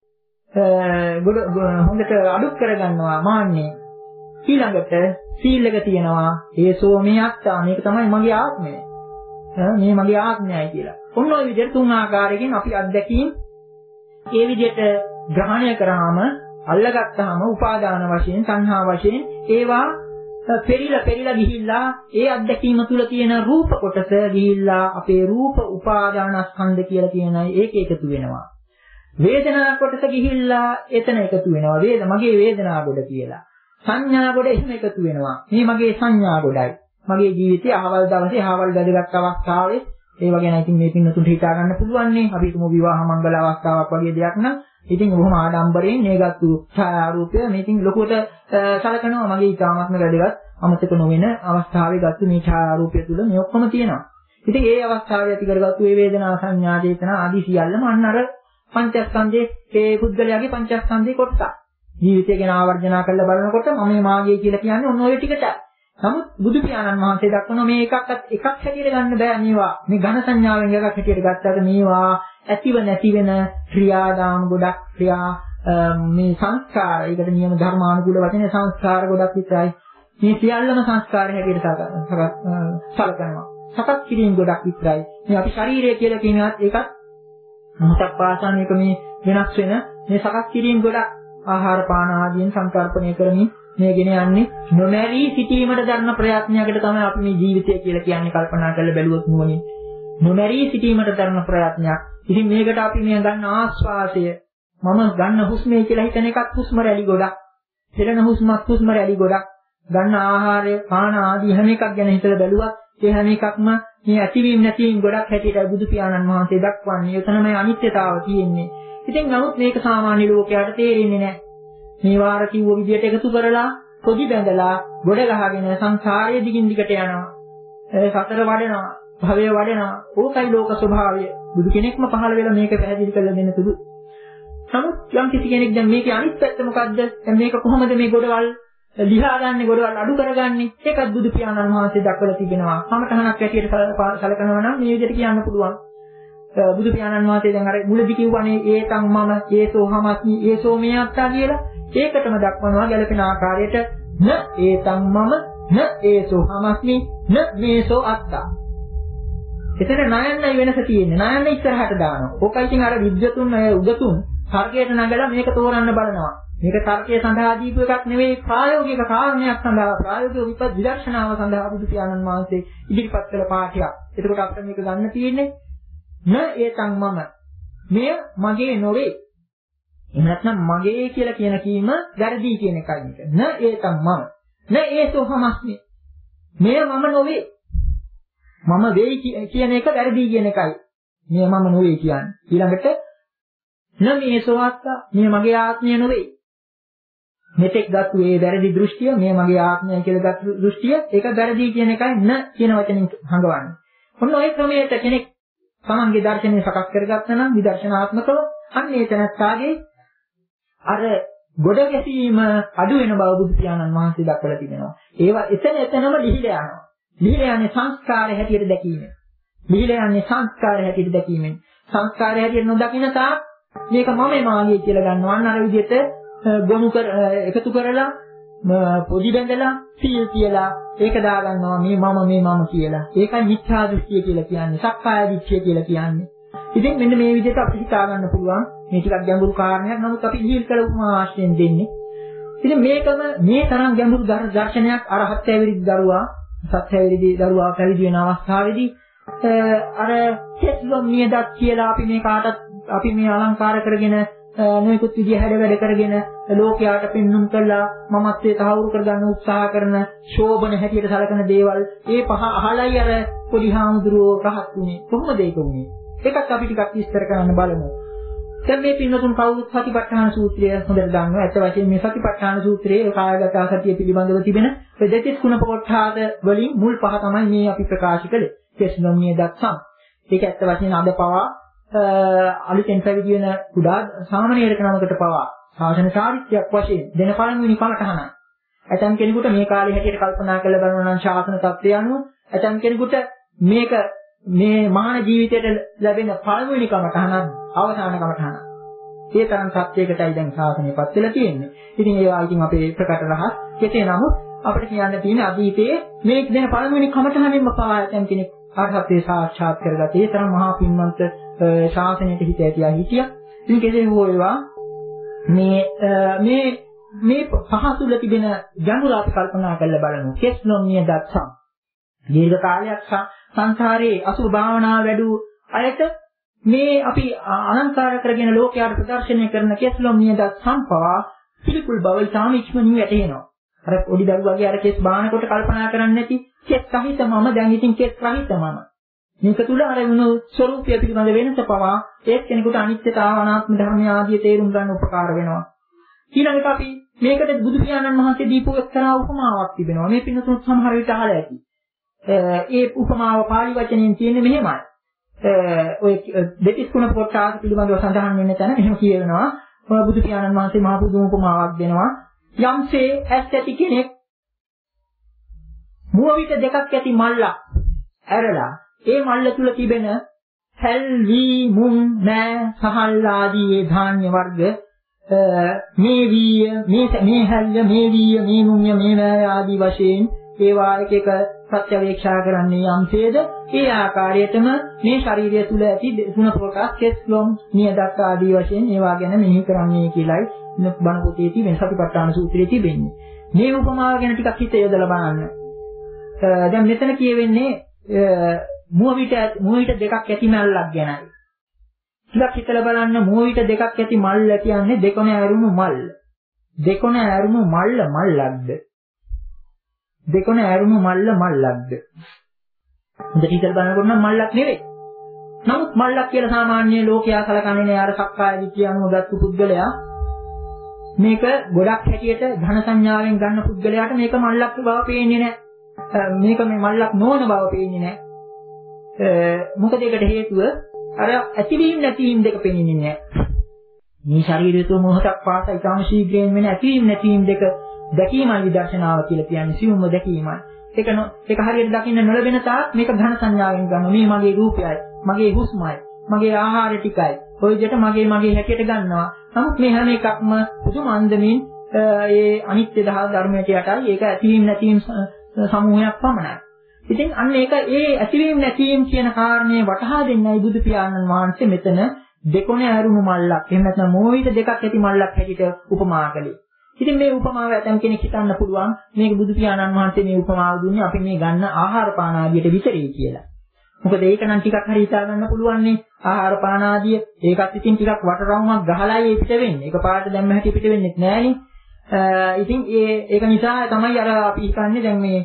හොඳට අඩුක් කරගන්නවා මාන්නේ. ඊළඟට සීල් එක තියෙනවා ඒසෝ මේ අත්තා මේක තමයි මගේ ආත්මය. මේ මගේ ආත්මයයි කියලා. ඔන්න ඔය විදිහට තුන් ආකාරයකින් අපි අත්දැකීම් ඒ විදිහට ග්‍රහණය කරාම අල්ලගත්තාම උපාදාන වශයෙන් සංහා වශයෙන් ඒවා පෙරිලා පෙරිලා ගිහිල්ලා ඒ අත්දැකීම තුල තියෙන රූප කොටස ගිහිල්ලා අපේ රූප උපාදානස්කන්ධ කියලා කියන ඒක එකතු වෙනවා. වේදනා කොටස ගිහිල්ලා එතන එකතු වෙනවා. වේද මගේ වේදනා ගොඩ කියලා. සංඥා ගොඩ එහෙම එකතු වෙනවා. මේ මගේ සංඥා ගොඩයි. මගේ ජීවිතයේ අහවල් දවසේ අහවල් වැදගත් අවස්ථාවේ ඒව ගැන ඉතින් මේ පින්නතුන්ට හිතා ගන්න පුළුවන් නේ. අපි හිතමු විවාහ මංගල අවස්ථාවක් වගේ දෙයක් නම් ඉතින් බොහොම ආඩම්බරයෙන් මේගත්තු ඡායාරූපය මේ ඉතින් ලොකුවට සලකනවා. මගේ ඊටාත්ම වැදගත් අමතක නොවන අවස්ථාවේ ගත්තු මේ ඡායාරූපය තුල මේ ඔක්කොම තියෙනවා. ඉතින් ඒ අවස්ථාවේ ඇති කරගත්තු මේ වේදනා සංඥා චේතනා ආදී සියල්ලම අන්න අර පංචස්කන්ධයේ ඒ පුද්ගලයාගේ පංචස්කන්ධේ කොටස. ජීවිතය ගැන ආවර්ජනා කරලා බලනකොට මම මාගේ කියලා කියන්නේ ඔන්න ඔය ටිකට. නමුත් බුදු පියාණන් වහන්සේ දක්වන මේ එකක්වත් එකක් හැටියට ගන්න බෑ මේවා. මේ ඝන සංඥාවෙන් එකක් හැටියට ගත්තාට මේවා ඇතිව නැති වෙන ක්‍රියාදාම ගොඩක් ක්‍රියා මේ සංස්කාර. ඒකට නියම ධර්මානුකූල වචනේ සංස්කාර ගොඩක් විතරයි. මේ සියල්ලම සංස්කාර හැටියට සලකනවා. සකස් කිරීම ගොඩක් විතරයි. මේ අපි ශරීරය කියලා කියනවත් ඒකත් මොහොතක් පාසා මේක මේ වෙනස් වෙන මේ සකස් කිරීම ගොඩක් ආහාර පාන ආදීන් සංකල්පණය කරමින් මේ ගෙන යන්නේ නොමැරී සිටීමට දරන ප්‍රයත්නයකට තමයි අපි මේ ජීවිතය කියලා කියන්නේ කල්පනා කරලා බැලුවොත් නුවණින් නොමැරී සිටීමට දරන ප්‍රයත්නයක්. ඉතින් මේකට අපි මේ ගන්න ආස්වාසය මම ගන්න හුස්මේ කියලා හිතන එකත් හුස්ම රැලි ගොඩක්. හෙළන හුස්මත් හුස්ම රැලි ගොඩක්. ගන්න ආහාරය පාන ආදී හැම එකක් ගැන හිතලා බැලුවත් ඒ හැම එකක්ම මේ ඇතිවීම නැතිවීම ගොඩක් හැටියට බුදු පියාණන් වහන්සේ දක්වන්නේ. එතනමයි අනිත්‍යතාව තියෙන්නේ. ඉතින් නමුත් මේක සාමාන්‍ය ලෝකයට තේරෙන්නේ නැහැ. මේ වාර කිව්ව විදියට එකතු කරලා පොඩි බැඳලා ගොඩ ගහගෙන සංසාරයේ දිගින් දිගට යනවා. ඒ සතර වඩනවා, භවය වඩනවා. ඕකයි ලෝක ස්වභාවය. බුදු කෙනෙක්ම පහළ වෙලා මේක පැහැදිලි කරලා දෙන්න සුදු. නමුත් යම් කිසි කෙනෙක් දැන් මේකේ අනිත් පැත්ත මොකද්ද? දැන් මේක කොහොමද මේ ගොඩවල් ලියා ගන්න ගොඩවල් අඩු කරගන්නේ? ඒකත් බුදු පියාණන් වහන්සේ දක්වලා තිබෙනවා. සමතහනක් ඇටියට සලකනවා නම් මේ විදිහට කියන්න පුළුවන්. බුදු පියාණන් වහන්සේ දැන් අර මුලදි කිව්වනේ ඒතං මම ඒසෝ හමස්මි ඒසෝ මේ අත්තා කියලා. ඒකටම දක්වනවා ගැලපෙන ආකාරයට න ඒතං මම න ඒසෝ හමස්මි න මේසෝ අත්තා. එතන නයන්නයි වෙනස තියෙන්නේ. නයන්න ඉස්සරහට දානවා. ඕකයි ඉතින් අර විද්‍යතුන් අය උගතුන් තර්කයට නගලා මේක තෝරන්න බලනවා. මේක තර්කයේ සඳහා දීපු එකක් නෙවෙයි ප්‍රායෝගික කාරණයක් සඳහා ප්‍රායෝගික විපත් විදර්ශනාව සඳහා බුදු පියාණන් වහන්සේ ඉදිරිපත් කළ පාඨයක්. එතකොට අපිට මේක ගන්න තියෙන්නේ න ඒතං මම මෙය මගේ නොවේ. එහෙම නැත්නම් මගේ කියලා කියන කීම වැරදි කියන එකයි මේක. න ඒතං මම න ඒසෝ හමස්මි මෙය මම නොවේ. මම වෙයි කියන එක වැරදි කියන එකයි. මෙය මම නොවේ කියන්නේ. ඊළඟට න මේසෝ අත්තා මෙය මගේ ආත්මය නොවේ. මෙතෙක් ගත්තු ඒ වැරදි දෘෂ්ටිය මෙය මගේ ආත්මය කියලා ගත්තු දෘෂ්ටිය ඒක වැරදි කියන එකයි න කියන වචنين හංගවන්නේ. ඔන්න ඔය ක්‍රමයට කෙනෙක් තමන්ගේ දර්ශනය සකස් කරගත්තා නම් විදර්ශනාත්මකව අන්න ඒ තැනත්තාගේ අර ගොඩ ගැසීම අඩු වෙන බව බුදු පියාණන් වහන්සේ දක්වලා තිබෙනවා. ඒවා එතන එතනම ලිහිලා යනවා. ලිහිලා යන්නේ සංස්කාරය හැටියට දැකීමෙන්. ලිහිලා යන්නේ සංස්කාරය හැටියට දැකීමෙන්. සංස්කාරය හැටියට නොදකින තාක් මේක මමයි මාගේ කියලා ගන්නවා. අන්න අර විදිහට ගොනු කර එකතු කරලා පොඩි බැඳලා සීල් කියලා ඒක දාගන්නවා මේ මම මේ මම කියලා. ඒකයි මිත්‍යා දෘෂ්ටිය කියලා කියන්නේ. සක්කාය දිට්ඨිය කියලා කියන්නේ. ඉතින් මෙන්න මේ විදිහට අපිට හිතා ගන්න පුළුවන්. මේ ටිකක් ගැඹුරු කාරණයක්. නමුත් අපි ඉහිල් කළ උපමා ආශ්‍රයෙන් දෙන්නේ. ඉතින් මේකම මේ තරම් ගැඹුරු දර්ශනයක් අර හත් ඇවිරිදි දරුවා සත් ඇවිරිදි දරුවා පැවිදි වෙන අවස්ථාවේදී අර කෙස්ලොම් නියදත් කියලා අපි මේ කාටත් අපි මේ අලංකාර කරගෙන නොයෙකුත් විදිහ හැඩ වැඩ කරගෙන ලෝකයාට පෙන්눔 කළා මමත්වයේ තහවුරු කරගන්න උත්සාහ කරන ශෝභන හැටියට සලකන දේවල් ඒ පහ අහලයි අර පොඩි හාමුදුරුවෝ රහත් උනේ. කොහොමද ඒක උනේ? ඒකත් අපි ටිකක් විස්තර කරන්න බලමු. දැන් මේ පින්නතුන් කවුරුත් සතිපට්ඨාන සූත්‍රය හොඳට දන්නවා. ඇත්ත වශයෙන්ම මේ සතිපට්ඨාන සූත්‍රයේ කායගත සතිය පිළිබඳව තිබෙන දෙතිස් ගුණ පොට්ටාද වලින් මුල් පහ තමයි මේ අපි ප්‍රකාශ කළේ. කෙස්නොම්නිය දක්සම්. ඒක ඇත්ත වශයෙන්ම අද පවා අලුතෙන් පැවිදි වෙන කුඩා සාමාන්‍යයක නමකට පවා ශාසන චාරිත්‍රයක් වශයෙන් දෙන පළමුවෙනි කමඨහනයි. ඇතම් කෙනෙකුට මේ කාලේ හැටියට කල්පනා කරලා බලනවා නම් ශාසන තත්ත්වය අනුව ඇතම් කෙනෙකුට මේක මේ මහාන ජීවිතයට ලැබෙන පළමුවෙනි කමඨහනක් අවසාන කමඨහනක්. ඒ තරම් සත්‍යයකටයි දැන් ශාසනයපත් වෙලා තියෙන්නේ. ඉතින් ඒවා ඉතින් අපේ ප්‍රකට රහස්. කෙසේ නමුත් අපිට කියන්න තියෙන්නේ අතීතයේ මේ දෙන පළමුවෙනි කමඨහනෙන්ම පවා ඇතම් කෙනෙක් ආර්ථත්වයේ සාක්ෂාත් කරගත්ත ඒ තරම් මහා පින්වන්ත ශාසනයට හිත ඇතියා හිටියා. ඉතින් කෙසේ හෝ ඒවා මේ මේ මේ පහ තුල තිබෙන ගැඹුර අපි කල්පනා කරලා බලමු. කෙස්ලොම් නියදත් සම්. දීර්ඝ කාලයක් සංසාරයේ අසුභ භාවනාව වැඩි අයට මේ අපි අලංකාර කරගෙන ලෝකයට ප්‍රදර්ශනය කරන කෙස්ලොම් නියදත් සම්පවා පිළිකුල් බව ඉතාම ඉක්මනින් වැටහෙනවා. අර පොඩි දරුවාගේ අර කෙස් බානකොට කල්පනා කරන්නේ නැති කෙස් රහිතමම දැන් ඉතින් කෙස් රහිතමම. මේක තුල අර වුණු ස්වરૂපය පිළිබඳ වෙනස පවා ඒ කෙනෙකුට අනිත්‍යතාව අනාත්ම ධර්ම ආදී තේරුම් ගන්න උපකාර වෙනවා. ඊළඟට අපි මේකට බුදු පියාණන් වහන්සේ දීපු එක්තරා උපමාවක් තිබෙනවා. මේ පින්නතුන් සමහර විට අහලා ඇති. ඒ උපමාව පාලි වචනයෙන් තියෙන්නේ මෙහෙමයි. ඔය දෙතිස් ගුණ පොට්ටාස පිළිබඳව සඳහන් වෙන තැන මෙහෙම කියවෙනවා. බුදු පියාණන් වහන්සේ මහ පුදුම උපමාවක් දෙනවා. යම්සේ ඇස් ඇති කෙනෙක් මුව විට දෙකක් ඇති මල්ලක් ඇරලා ඒ මල්ල තුල තිබෙන හැල් වී මුං මෑ සහල් ආදී ඒ ධාන්‍ය වර්ග මේ වීය මේ මේ හැල්ය මේ වීය මේ මුංය මේ මෑ ආදී වශයෙන් ඒවා එක එක ප්‍රත්‍යවේක්ෂා කරන්නේ යම්සේද ඒ ආකාරයටම මේ ශරීරය තුල ඇති ගුණ ප්‍රකාශ කෙස්ලොම් නියදත් ආදී වශයෙන් ඒවා ගැන මෙහි කරන්නේ කියලායි බණ පොතේ තිබෙන සතිපට්ඨාන සූත්‍රයේ තිබෙන්නේ. මේ උපමාව ගැන ටිකක් හිත යොදලා බලන්න. දැන් මෙතන කියවෙන්නේ මුව විට මුව විට දෙකක් ඇති මල්ලක් ගැනයි. ටිකක් හිතලා බලන්න මුව විට දෙකක් ඇති මල්ල කියන්නේ දෙකොණ ඇරුණු මල්. දෙකොණ ඇරුණු මල්ල මල්ලක්ද? දෙකොණ ඇරුණු මල්ල මල්ලක්ද? හොඳට හිතලා බලනකොට නම් මල්ලක් නෙවෙයි. නමුත් මල්ලක් කියලා සාමාන්‍ය ලෝකයා සලකන්නේ නෑ. අර සක්කාය දිට්ඨිය අනුව ගත්ත පුද්ගලයා මේක ගොඩක් හැටියට ධන සංඥාවෙන් ගන්න පුද්ගලයාට මේක මල්ලක් බව පේන්නේ නෑ. මේක මේ මල්ලක් නොවන බව පේන්නේ නෑ. මොකද ඒකට හේතුව අර ඇතිවීම නැතිවීම දෙක පේන්නේ නෑ. මේ ශරීරය තුළ මොහොතක් පාසා ඊටම ශීඝ්‍රයෙන් වෙන ඇතිවීම නැතිවීම දෙක දැකීමයි විදර්ශනාව කියලා කියන්නේ. සියුම්ව දැකීමයි. ඒක ඒක හරියට දකින්න නොලැබෙන තාක් මේක ඝන සංඥාවෙන් ගන්න. මේ මගේ රූපයයි, මගේ හුස්මයි, මගේ ආහාර ටිකයි. ඔය විදිහට මගේ මගේ හැටියට ගන්නවා. නමුත් මේ හැම එකක්ම පුදුම අන්දමින් ඒ අනිත්‍ය ධර්මයට යටයි. ඒක ඇතිවීම නැතිවීම සමූහයක් පමණයි. ඉතින් අන්න ඒක ඒ ඇතිවීම නැතිවීම කියන කාරණේ වටහා දෙන්නයි බුදු පියාණන් වහන්සේ මෙතන දෙකොණ ඇරුණු මල්ලක් එහෙම නැත්නම් මොහොත දෙකක් ඇති මල්ලක් හැටියට උපමා කළේ. ඉතින් මේ උපමාව ඇතම් කෙනෙක් හිතන්න පුළුවන් මේක බුදු පියාණන් වහන්සේ මේ උපමාව දුන්නේ අපි මේ ගන්න ආහාර පාන ආදියට විතරයි කියලා. මොකද ඒක නම් ටිකක් හරි හිතා ගන්න පුළුවන් නේ ආහාර පාන ආදිය. ඒකත් ඉතින් ටිකක් වටරවුමක් ගහලායි පිට වෙන්නේ. ඒක පාට දැම්ම හැටි පිට වෙන්නේ නැහනේ. ඉතින් ඒ ඒක නිසා තමයි අර අපි හිතන්නේ දැන් මේ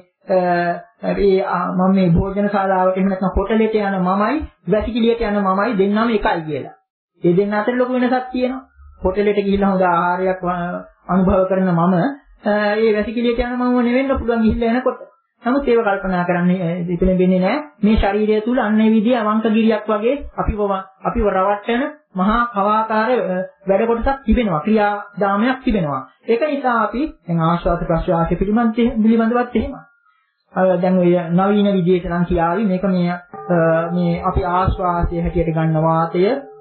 ඒ මම මේ භෝජන ශාලාවට එහෙම නැත්නම් හොටලෙට යන මමයි වැසිකිළියට යන මමයි දෙන්නම එකයි කියලා. ඒ දෙන්න අතර ලොකු වෙනසක් තියෙනවා. හොටලෙට ගිහිල්ලා හොඳ ආහාරයක් අනුභව කරන මම ඒ වැසිකිළියට යන මම නෙවෙන්න පුළුවන් ගිහිල්ලා එනකොට. නමුත් ඒව කල්පනා කරන්නේ ඉතින් වෙන්නේ නැහැ. මේ ශරීරය තුල අන්න ඒ විදිහ අවංකගිරියක් වගේ අපිව අපිව රවට්ටන මහා කවාකාර වැඩ කොටසක් තිබෙනවා. ක්‍රියාදාමයක් තිබෙනවා. ඒක නිසා අපි දැන් ආශ්වාස ප්‍රශ්වාස පිළිබඳ පිළිබඳවත් එහෙමයි. දැන් ඔය නවීන විදිහට නම් කියාවි මේක මේ මේ අපි ආශ්වාසයේ හැටියට ගන්න වාතය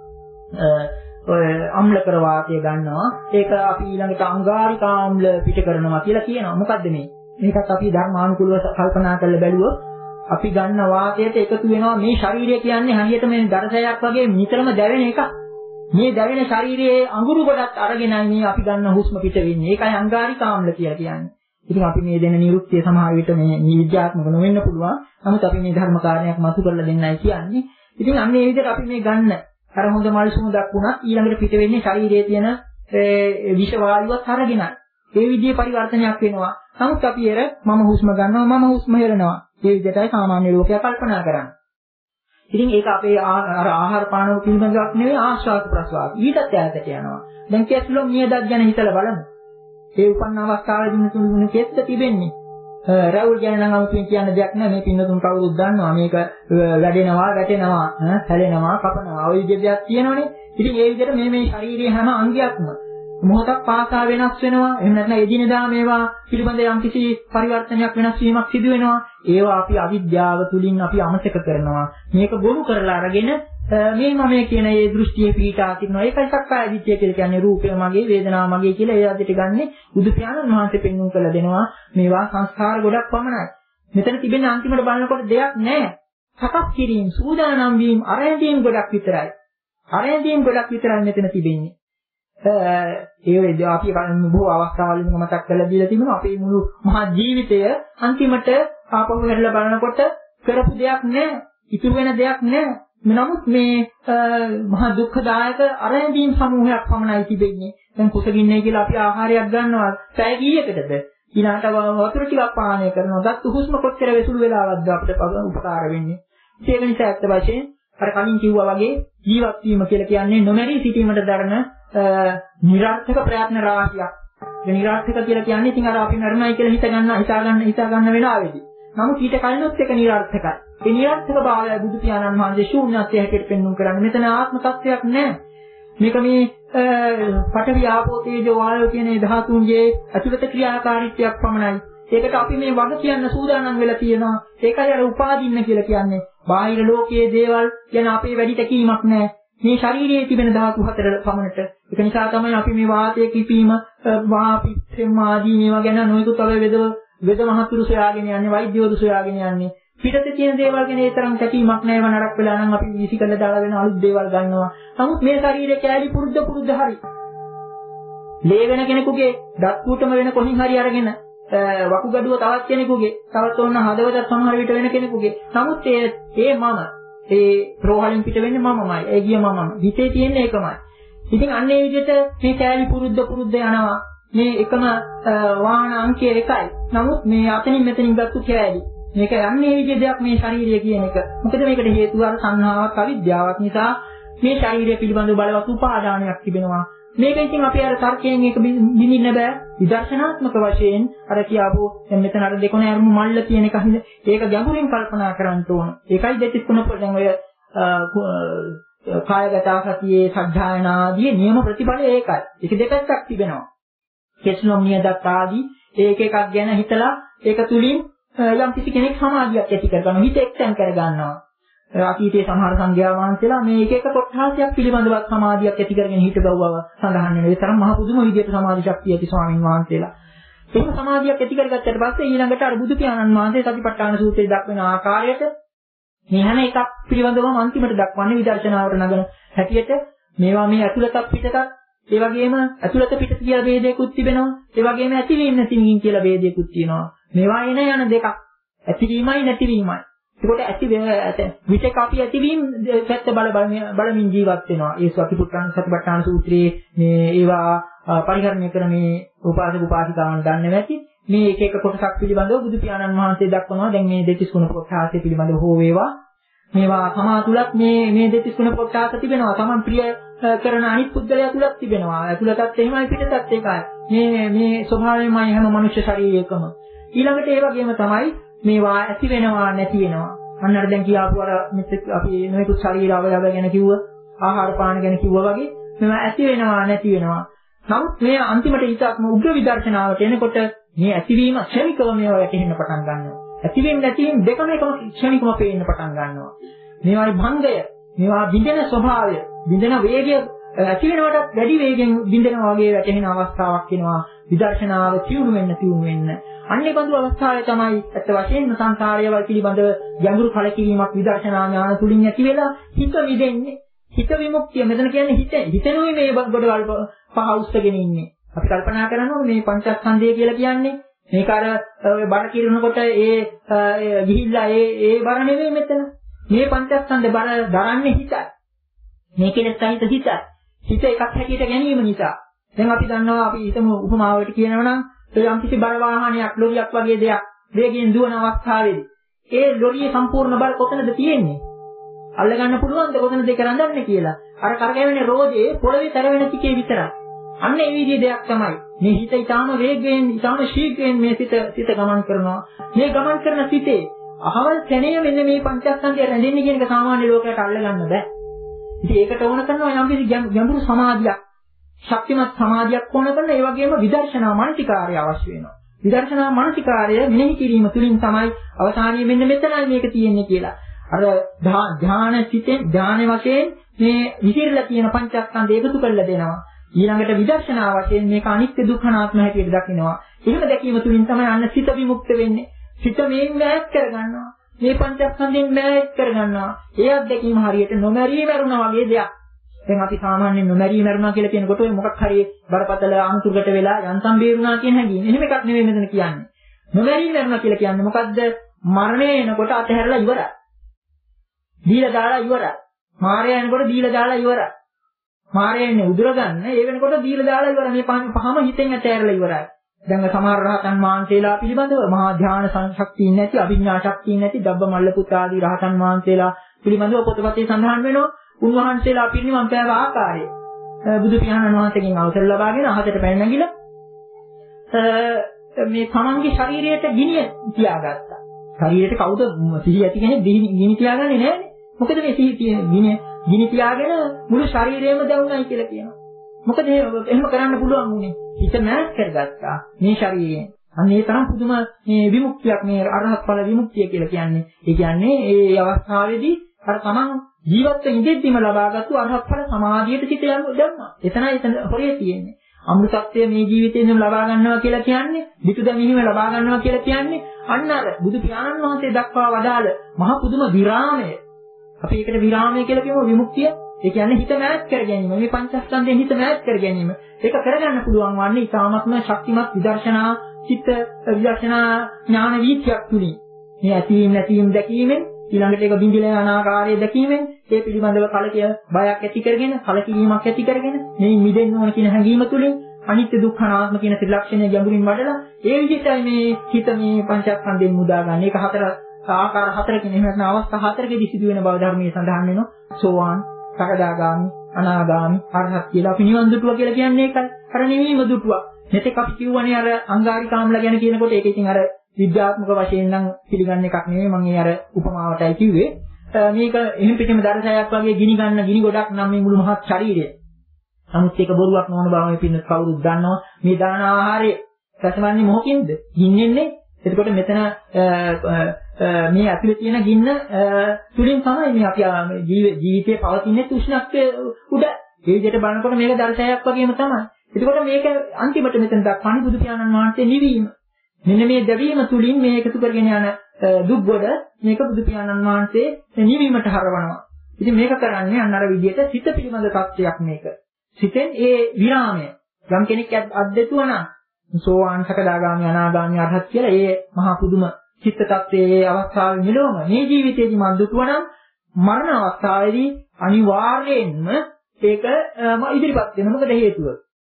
ඔය අම්ලකර වාතය ගන්නවා. ඒක අපි ඊළඟට අංගාරික ආම්ල පිට කරනවා කියලා කියනවා. මොකද්ද මේ? මේකත් අපි ධර්මානුකූලව කල්පනා කරලා බැලුවොත් අපි ගන්න වාතයට එකතු වෙනවා මේ ශරීරය කියන්නේ හරියට මේ දරසයක් වගේ නිතරම දැවෙන එකක්. මේ දැවෙන ශරීරයේ අඟුරු ගොඩක් අරගෙනයි මේ අපි ගන්න හුස්ම පිට වෙන්නේ. ඒකයි අංගාරික ආම්ල කියලා කියන්නේ. ඉතින් අපි මේ දෙන නිරුක්තිය සමහර විට මේ විද්‍යාත්මක නොවෙන්න පුළුවන්. නමුත් අපි මේ ධර්ම කාරණයක් මතු කරලා දෙන්නයි කියන්නේ. ඉතින් අන්න ඒ විදිහට අපි මේ ගන්න අර හොඳ මල් සුමුදක් වුණත් ඊළඟට පිට වෙන්නේ ශරීරයේ තියෙන විෂ වායුවත් අරගෙනයි. ඒ විදිහේ පරිවර්තනයක් වෙනවා. නමුත් අපි එර මම හුස්ම ගන්නවා මම හුස්ම හෙලනවා. මේ විදිහටයි සාමාන්‍ය ලෝකයා කල්පනා කරන්නේ. ඉතින් ඒක අපේ අර ආහාර පාන පිළිබඳවක් නෙවෙයි ආශ්වාස ප්‍රශ්වාස. ඊටත් ඈතට යනවා. දැන් කෙස්ලොම් නියදත් ගැන හිතලා බලමු. ඒ උපන්න අවස්ථාවේදී තුන්වෙනි කෙස්ස තිබෙන්නේ. රැවුල් ගැන නම් අමුතුවෙන් කියන්න දෙයක් නැහැ. මේ පින්නතුන් කවුරුත් දන්නවා. මේක වැඩෙනවා, වැටෙනවා, හැලෙනවා, කපනවා. ওই විදිහට දෙයක් තියෙනවනේ. ඉතින් ඒ විදිහට මේ මේ ශාරීරියේ හැම අංගයක්ම මොහොතක් පාසා වෙනස් වෙනවා. එහෙම නැත්නම් එදිනෙදා මේවා පිළිබඳ යම්කිසි පරිවර්තනයක් වෙනස් වීමක් සිදු වෙනවා. ඒවා අපි අවිද්‍යාව තුලින් අපි අමතක කරනවා. මේක ගොනු කරලා අරගෙන මේ මම කියන මේ දෘෂ්ටියේ පිටා තිනවා. ඒකයි සක්කාය දිට්ඨිය කියලා කියන්නේ රූපය මගේ, වේදනාව මගේ කියලා ඒ අදිට ගන්නෙ බුදු පියාණන් වහන්සේ පෙන්වුම් කරලා දෙනවා. මේවා සංස්කාර ගොඩක් පමණයි. මෙතන තිබෙන අන්තිමට බලනකොට දෙයක් නැහැ. සකස් කිරීම, සූදානම් වීම, අරැඳීම් ගොඩක් විතරයි. අරැඳීම් ගොඩක් විතරයි මෙතන තිබෙන්නේ. ඒ වේද අපි බොහෝ අවස්ථාවල මතක් කරලා දීලා තිබෙනවා අපේ මුළු මහා ජීවිතය අන්තිමට ආපහු හැරිලා බලනකොට කරපු දෙයක් නැහැ, ඉතුරු වෙන දෙයක් නැහැ. නමුත් මේ මහා දුක්ඛදායක අරැඳීම් සමූහයක් පමණයි තිබෙන්නේ. දැන් කුසගින්නේ කියලා අපි ආහාරයක් ගන්නවා පැය කීයකටද? ඊළාට වතුර ටිකක් පානය කරනවා. දත් හුස්ම කොච්චර වෙසුළු වෙලාවක්ද අපිට උපකාර වෙන්නේ. ඒක නිසා ඇත්ත වශයෙන් අර කලින් කිව්වා වගේ ජීවත් වීම කියලා කියන්නේ නොමැරී සිටීමට දරන නිරාර්ථක ප්‍රයත්න රාශියක්. ඒ නිරාර්ථක කියලා කියන්නේ ඉතින් අර අපි මරණයි කියලා හිත ගන්න, හිතා ගන්න, හිතා ගන්න වෙලාවේදී. නමුත් ඊට කලිනුත් එක නිරාර්ථකයි. ඒ නිරාර්ථක භාවය බුදු පියාණන් වහන්සේ ශූන්‍යත්වය හැටියට පෙන්වුම් කරන්නේ. මෙතන ආත්ම තත්ත්වයක් නැහැ. මේක මේ පඨවි ආපෝ තේජෝ වායෝ කියන මේ ධාතුන්ගේ අතුලත ක්‍රියාකාරීත්වයක් පමණයි. ඒකට අපි මේ වග කියන්න සූදානම් වෙලා තියෙනවා. ඒකයි අර උපාදින්න කියලා කියන්නේ. බාහිර ලෝකයේ දේවල් ගැන අපේ වැඩි තැකීමක් නැහැ. මේ ශරීරයේ තිබෙන ධාතු හතර පමණට. ඒක නිසා තමයි අපි මේ වාතයේ කිපීම, වාපිත්‍රම ආදී මේවා ගැන නොයෙකුත් අය වෙදව වෙද මහතුරු සොයාගෙන යන්නේ, වෛද්‍යවරු සොයාගෙන යන්නේ. පිටතේ තියෙන දේවල් ගැන ඒ තරම් තැකීමක් නැහැ. ඒවා නරක වෙලා නම් අපි විසි කරලා දාලා වෙන අලුත් දේවල් ගන්නවා. නමුත් මේ ශරීරයේ කැලි පුරුද්ද පුරුද්ද හරි. ලේ වෙන කෙනෙකුගේ දත් කූටම වෙන කොහින් හරි අරගෙන වකුගඩුව තවත් කෙනෙකුගේ, තවත් ඕන හදවතත් සමහර විට වෙන කෙනෙකුගේ. නමුත් ඒ ඒ මම ඒ රෝහලින් පිට වෙන්නේ මමමයි. ඒ ගිය මමම. හිතේ තියෙන්නේ ඒකමයි. ඉතින් අන්න ඒ විදිහට මේ කැලි පුරුද්ද පුරුද්ද යනවා. මේ එකම වාහන අංකය එකයි. නමුත් මේ අතනින් මෙතනින් ගත්තු කැලි. මේක යන්නේ මේ විදිහ දෙයක් මේ ශරීරය කියන එක. මොකද මේකට හේතුව අර සංහාවක් අවිද්‍යාවක් නිසා මේ ශරීරය පිළිබඳව බලවත් උපාදානයක් තිබෙනවා. මේක ඉතින් අපි අර තර්කයෙන් එක බිඳින්න බෑ. විදර්ශනාත්මක වශයෙන් අර කියාපු දැන් මෙතන අර දෙකොනේ අරුමු මල්ල තියෙන එක හිඳ ඒක ගැඹුරින් කල්පනා කරන්න ඕන. ඒකයි දෙතිස් කුණප දැන් ඔය කායගත සතියේ සද්ධායනාදී නියම ප්‍රතිඵලය ඒකයි. ඒක දෙපැත්තක් තිබෙනවා. කෙස්ලොම් නියදත් ආදී ඒක එකක් ගැන හිතලා ඒක තුලින් යම් කිසි කෙනෙක් සමාධියක් ඇති කරගන්නවා. හිත එක්තෙන් කරගන්නවා. අතීතයේ සමහර සංඝයා වහන්සේලා මේ එක එක කොටහසක් පිළිබඳව සමාධියක් ඇති කරගෙන හිට බවව සඳහන් වෙනවා. ඒ තරම් මහ පුදුම විදියට සමාධි ශක්තිය ඇති ස්වාමීන් වහන්සේලා. එහෙම සමාධියක් ඇති කරගත්තට පස්සේ ඊළඟට අර බුදු පියාණන් වහන්සේ සතිපට්ඨාන සූත්‍රයේ දක්වන ආකාරයට මේ හැම එකක් පිළිබඳවම අන්තිමට දක්වන්නේ විදර්ශනාවට නගන හැටියට මේවා මේ ඇතුළතත් පිටතත් ඒ වගේම ඇතුළත පිට කියලා ભેදයක්ත් තිබෙනවා. ඒ වගේම ඇතිවීම නැතිවීම කියලා ભેදයක්ත් තියෙනවා. මේවා එන යන දෙකක්. ඇතිවීමයි නැතිවීමයි. ඒකට ඇති විතක අපි ඇතිවීම පැත්ත බල බලමින් ජීවත් වෙනවා. ඒ සතිපට්ඨාන සතිපට්ඨාන සූත්‍රයේ මේ ඒවා පරිහරණය කරන මේ උපාසක උපාසිකාවන් දන්නේ නැති මේ එක එක කොටසක් පිළිබඳව බුදු පියාණන් වහන්සේ දක්වනවා. දැන් මේ දෙතිස් ගුණ කොටස පිළිබඳව හෝ වේවා මේවා තමා තුලත් මේ මේ දෙතිස් ගුණ කොටස තිබෙනවා. තමන් ප්‍රිය කරන අනිත් පුද්ගලයා තුලත් තිබෙනවා. ඇතුළතත් එහෙමයි පිටතත් ඒකයි. මේ මේ ස්වභාවයෙන්මයි හැම මනුෂ්‍ය ශරීරයකම. ඊළඟට ඒ වගේම තමයි මේවා ඇති වෙනවා නැති වෙනවා. අන්න අර දැන් කියාපු අර අපි නොයෙකුත් ශරීර අවයව ගැන කිව්ව, ආහාර පාන ගැන කිව්වා වගේ මේවා ඇති වෙනවා නැති වෙනවා. නමුත් මේ අන්තිමට ඊටත්ම උග්‍ර විදර්ශනාවට එනකොට මේ ඇතිවීම ක්ෂණිකව මේවා වැටෙන්න පටන් ගන්නවා. ඇතිවීම නැතිවීම දෙකම එකම ක්ෂණිකව පේන්න පටන් ගන්නවා. මේවායි භංගය, මේවා බිඳෙන ස්වභාවය, බිඳෙන වේගය ඇති වෙනවටත් වැඩි වේගෙන් බිඳෙනවා වගේ වැටෙන අවස්ථාවක් එනවා. විදර්ශනාව තියුණු වෙන්න තියුණු වෙන්න. අන්නේ බඳු අවස්ථාවේ තමයි ඇත්ත වශයෙන්ම සංසාරය වල පිළිබඳව ගැඹුරු කලකිරීමක් විදර්ශනා ඥාන තුලින් ඇති වෙලා හිත විදෙන්නේ. හිත විමුක්තිය. මෙතන කියන්නේ හිත හිතෙනුයි මේ ගොඩවල් පහ උස්සගෙන ඉන්නේ. අපි කල්පනා කරනවා මේ පංචස්කන්ධය කියලා කියන්නේ මේක අර ඔය බර කිරනකොට ඒ ගිහිල්ලා ඒ ඒ බර නෙවෙයි මෙතන. මේ පංචස්කන්ධ බර දරන්නේ හිතයි. මේකෙත් සහිත හිතයි. හිත එකක් හැටියට ගැනීම නිසා. දැන් අපි දන්නවා අපි හිතමු උපමාවකට කියනවා නම් යම් කිසි බර වාහනයක් ලොරියක් වගේ දෙයක් වේගයෙන් දුවන අවස්ථාවේදී ඒ ලොරියේ සම්පූර්ණ බර කොතනද තියෙන්නේ? අල්ලගන්න පුළුවන්ද කොතනද ඒක රඳන්නේ කියලා? අර කරකැවෙන රෝදේ පොළවේ තැරවෙන ටිකේ විතරයි. අන්න ඒ විදිහේ දෙයක් තමයි. මේ හිත ඊටාම වේගයෙන් ඊටාම ශීඝ්‍රයෙන් මේ සිත සිත ගමන් කරනවා. මේ ගමන් කරන සිතේ අහවල් තැනේ මෙන්න මේ පංචස්කන්ධය රැඳෙන්නේ කියන එක සාමාන්‍ය ලෝකයට අල්ලගන්න බෑ. ඉතින් ඒකට ඕන කරනවා යම් කිසි ගැඹුරු සමාධියක්, ශක්තිමත් සමාධියක් ඕන කරන ඒ වගේම විදර්ශනා මානසිකාර්ය අවශ්‍ය වෙනවා. විදර්ශනා මානසිකාර්ය මෙනෙහි කිරීම තුළින් තමයි අවසානයේ මෙන්න මෙතනයි මේක තියෙන්නේ කියලා. අර ධාන සිතෙන් ධාන වශයෙන් මේ විසිරලා තියෙන පංචස්කන්ධය එකතු කරලා දෙනවා. ඊළඟට විදර්ශනා වශයෙන් මේක අනිත්‍ය දුක්ඛ අනාත්ම හැටියට දකිනවා. එහෙම දැකීම තුළින් තමයි අන්න සිත විමුක්ත වෙන්නේ. සිත මේන් මෑත් කරගන්නවා. මේ පංචස්කන්ධයෙන් මෑත් කරගන්නවා. ඒ අත්දැකීම හරියට නොමැරී මරුණා වගේ දෙයක්. දැන් අපි සාමාන්‍යයෙන් නොමැරී මරනවා කියලා කියනකොට ඔය මොකක් හරි බරපතල අමුතුරකට වෙලා යන්තම් බේරුණා කියන හැඟීම. එහෙම එකක් නෙවෙයි මෙතන කියන්නේ. නොමැරී මරනවා කියලා කියන්නේ මොකද්ද? මරණය එනකොට අතහැරලා ඉවරයි. දීලා දාලා ඉවරයි. මාරය එනකොට දීලා දාලා ඉවරයි. මාරය එන්නේ උදුර ගන්න. ඒ වෙනකොට දීලා දාලා ඉවරයි. මේ පහම හිතෙන් අතහැරලා ඉවරයි. දැන් සමහර රහතන් වහන්සේලා පිළිබඳව මහා ධ්‍යාන සංශක්තිය නැති, අභිඥා ශක්තිය නැති ධබ්බ මල්ල පුත්‍ර ආදී රහතන් වහන්සේලා පිළිබඳව පොතපතේ සඳහන් වෙනවා. උන්වහන්සේලා පිරිනිවන් පෑව ආකාරය. බුදු පියාණන් වහන්සේගෙන් අවසර ලබාගෙන අහසට පැන නැගිලා මේ තමන්ගේ ශරීරයට ගිනිය තියාගත්තා. ශරීරයට කවුද සිහි ඇති කෙනෙක් ගිනි තියාගන්නේ නැහැනේ. මොකද මේ සිහි තියෙන ගිනිය ගිනි තියාගෙන මුළු ශරීරයම දැවුණයි කියලා කියනවා. මොකද එහෙම කරන්න පුළුවන් උනේ. හිත මෑත් කරගත්තා මේ ශරීරයෙන්. අන්න ඒ තරම් පුදුම මේ විමුක්තියක් මේ අරහත් ඵල විමුක්තිය කියලා කියන්නේ. ඒ කියන්නේ ඒ අවස්ථාවේදී අර තමන් ජීවත් වෙ ඉඳෙද්දිම ලබාගත්තු අරහත් ඵල සමාධියට සිත යන්න දැම්මා. එතනයි එතන හොරේ තියෙන්නේ. අමෘතත්වය මේ ජීවිතේදීම ලබා ගන්නවා කියලා කියන්නේ, විතුද මිහිම ලබා ගන්නවා කියලා කියන්නේ අන්න අර බුදු පියාණන් වහන්සේ දක්වා වදාළ මහ පුදුම විරාමය. අපි ඒකට විරාමය කියලා කියමු විමුක්තිය. ඒ කියන්නේ හිත මෑත් කර ගැනීම. මේ පංචස්කන්ධයෙන් හිත මෑත් කර ගැනීම. ඒක කරගන්න පුළුවන් වන්නේ ඊ타ත්ම ශක්තිමත් විදර්ශනා චිත්ත විදර්ශනා ඥාන වීතියක් තුලින්. මේ ඇතිවීම නැතිවීම දැකීමෙන් ඊළඟට ඒක බිඳිලා යන ආකාරය දැකීමෙන් ඒ පිළිබඳව කලකිය බයක් ඇති කරගෙන කලකිරීමක් ඇති කරගෙන මේ මිදෙන්න ඕන කියන හැඟීම තුලින් අනිත්‍ය දුක්ඛ අනාත්ම කියන ත්‍රිලක්ෂණය ගැඹුරින් වඩලා ඒ විදිහටයි මේ හිත මේ පංචස්කන්ධයෙන් මුදා ගන්න. ඒක හතර ආකාර හතරකින් එහෙම නැත්නම් අවස්ථා හතරකදී සිදු වෙන බව ධර්මයේ සඳහන් වෙනවා. සෝවාන්, සකදාගාමි, අනාගාමි, අරහත් කියලා අපි නිවන් දුටුවා කියලා කියන්නේ ඒකයි. අර නිවීම දුටුවා. මෙතෙක් අපි කියවනේ අර අංගාරිකාම්ල ගැන කියනකොට ඒක ඉතින් අර විද්‍යාත්මක වශයෙන් නම් පිළිගන්න එකක් නෙවෙයි. මම ඒ අර උපමාවටයි කිව්වේ. මේක එහෙම් පිටින්ම දරසයක් වගේ ගිනි ගන්න ගිනි ගොඩක් නම් මේ මුළු මහත් ශරීරය. නමුත් ඒක බොරුවක් නොවන බව මේ පින්නත් කවුරුත් දන්නවා. මේ දාන ආහාරය රසවන්නේ මොකකින්ද? ගින්නෙන්නේ. එතකොට මෙතන මේ ඇතුලේ තියෙන ගින්න තුලින් තමයි මේ අපි ජීවිතයේ පවතින උෂ්ණත්වයේ උඩ. ඒ විදිහට බලනකොට මේක දරසයක් වගේම තමයි. එතකොට මේක අන්තිමට මෙතන දක්වන්නේ බුදු පියාණන් වහන්සේ නිවීම. මෙන්න මේ දැවීම තුලින් මේ එකතු කරගෙන යන දුක්ගොඩ මේක බුදු පියාණන් වහන්සේ නිවීමට හරවනවා. ඉතින් මේක කරන්නේ අන්න අර විදිහට සිත පිළිබඳ තත්ත්වයක් මේක. සිතෙන් ඒ විරාමය යම් කෙනෙක් අද්දෙතුවා නම් සෝවාන් සකදාගාමි අනාගාමි අරහත් කියලා ඒ මහා පුදුම චිත්ත tattve අවස්ථාවේ මෙලොවම මේ ජීවිතයේදී මද්දුතුවා නම් මරණ අවස්ථාවේදී අනිවාර්යයෙන්ම ඒක ඉදිරිපත් වෙන මොකද හේතුව?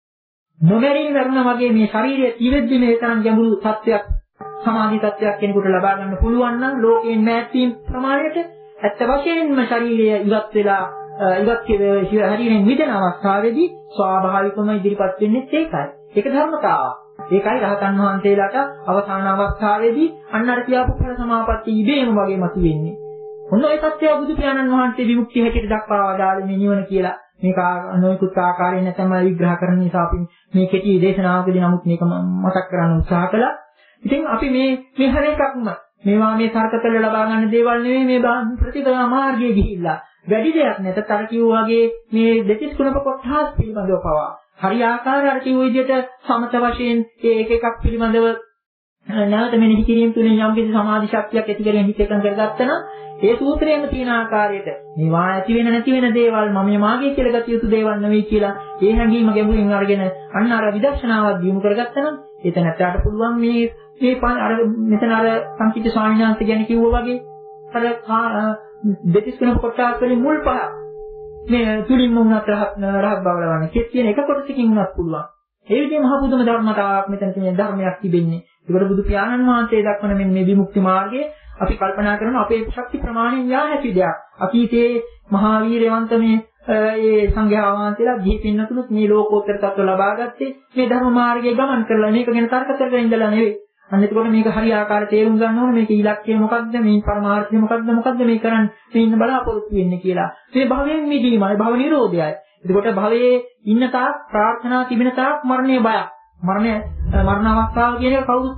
නොමැරී මරණ වගේ මේ ශරීරය ජීවෙද්දී මේ තරම් ගැඹුරු තත්ත්වයක් සමාධි තත්ත්වයක් කෙනෙකුට ලබා ගන්න පුළුවන් නම් ලෝකයෙන් මෑත් වීම ප්‍රමාණයට ඇත්ත වශයෙන්ම ශරීරය ඉවත් වෙලා ඉවත් ශරීරයෙන් මිදෙන අවස්ථාවේදී ස්වාභාවිකවම ඉදිරිපත් වෙන්නේ ඒකයි. ඒක ධර්මතාවක්. ඒකයි රහතන් වහන්සේලාට අවසාන අවස්ථාවේදී අන්න අර කියාපු ඵල සමාපatti ඉබේම වගේ මතුවෙන්නේ. ඔන්න ඒ සත්‍ය බුදු පියාණන් වහන්සේ විමුක්තිය හැටියට දක්වා වදාළ මේ නිවන කියලා මේක නොයෙකුත් ආකාරයෙන් නැත්නම් විග්‍රහ කරන නිසා අපි මේ කෙටි දේශනාවකදී නමුත් මේක මතක් කරන්න උත්සාහ කළා. ඉතින් අපි මේ මේ හැම එකක්ම මේවා මේ තර්ක කරලා ලබා ගන්න දේවල් නෙවෙයි මේ ප්‍රතිපදා මාර්ගයේ ගිහිල්ලා වැඩි දෙයක් නැත තර කිව්වා වගේ මේ දෙතිස් කුණප කොටස් පිළිබඳව පවා හරි ආකාරයට කිව්ව විදිහට සමත වශයෙන් ඒ එක එකක් පිළිබඳව නැවත මෙනෙහි කිරීම තුළින් යම් කිසි සමාධි ශක්තියක් ඇති කරගෙන හිත එකඟ කරගත්තා නම් ඒ සූත්‍රයේම තියෙන ආකාරයට මේවා ඇති වෙන නැති වෙන දේවල් මම මාගේ කියලා ගතිය යුතු දේවල් නෙවෙයි කියලා ඒ හැඟීම ගැඹුරින් අරගෙන අන්න අර විදර්ශනාවක් දියුණු කරගත්තා නම් එතනට පුළුවන් මේ මේ අර මෙතන අර සංකීර්ණ ස්වාමීන් වහන්සේ ගැන කිව්වා වගේ අර දෙතිස් කුණප කොටස් වලින් මුල් පහ මේ තුලින්ම උනත් රහත් රහත් බව ලබන්න. කෙත් කියන එක කොටසකින් උනත් පුළුවන්. ඒ විදිහේ මහ බුදුම ධර්මතාවක් මෙතන තියෙන ධර්මයක් තිබෙන්නේ. ඒකට බුදු පියාණන් වහන්සේ දක්වන මෙන්න මේ විමුක්ති මාර්ගයේ අපි කල්පනා කරන අපේ ශක්ති ප්‍රමාණයෙන් යා හැකි දෙයක්. අතීතයේ මහා වීරවන්ත මේ ඒ සංඝයා වහන්සේලා දීපින්නතුත් මේ ලෝකෝත්තර තත්ත්ව ලබා ගත්තේ මේ ධර්ම මාර්ගයේ ගමන් කරලා මේක ගැන තර්ක කරගෙන ඉඳලා නෙවෙයි. අන්න එතකොට මේක හරි ආකාරයට තේරුම් ගන්න ඕනේ මේක ඉලක්කය මොකක්ද මේ පරමාර්ථය මොකක්ද මොකක්ද මේ කරන්නේ මේ ඉන්න බලාපොරොත්තු වෙන්නේ කියලා. මේ භවයෙන් මිදීමයි භව නිරෝධයයි. එතකොට භවයේ ඉන්න තාක් ප්‍රාර්ථනා තිබෙන තාක් මරණය බයක්. මරණය මරණ අවස්ථාව කියන එක කවුරු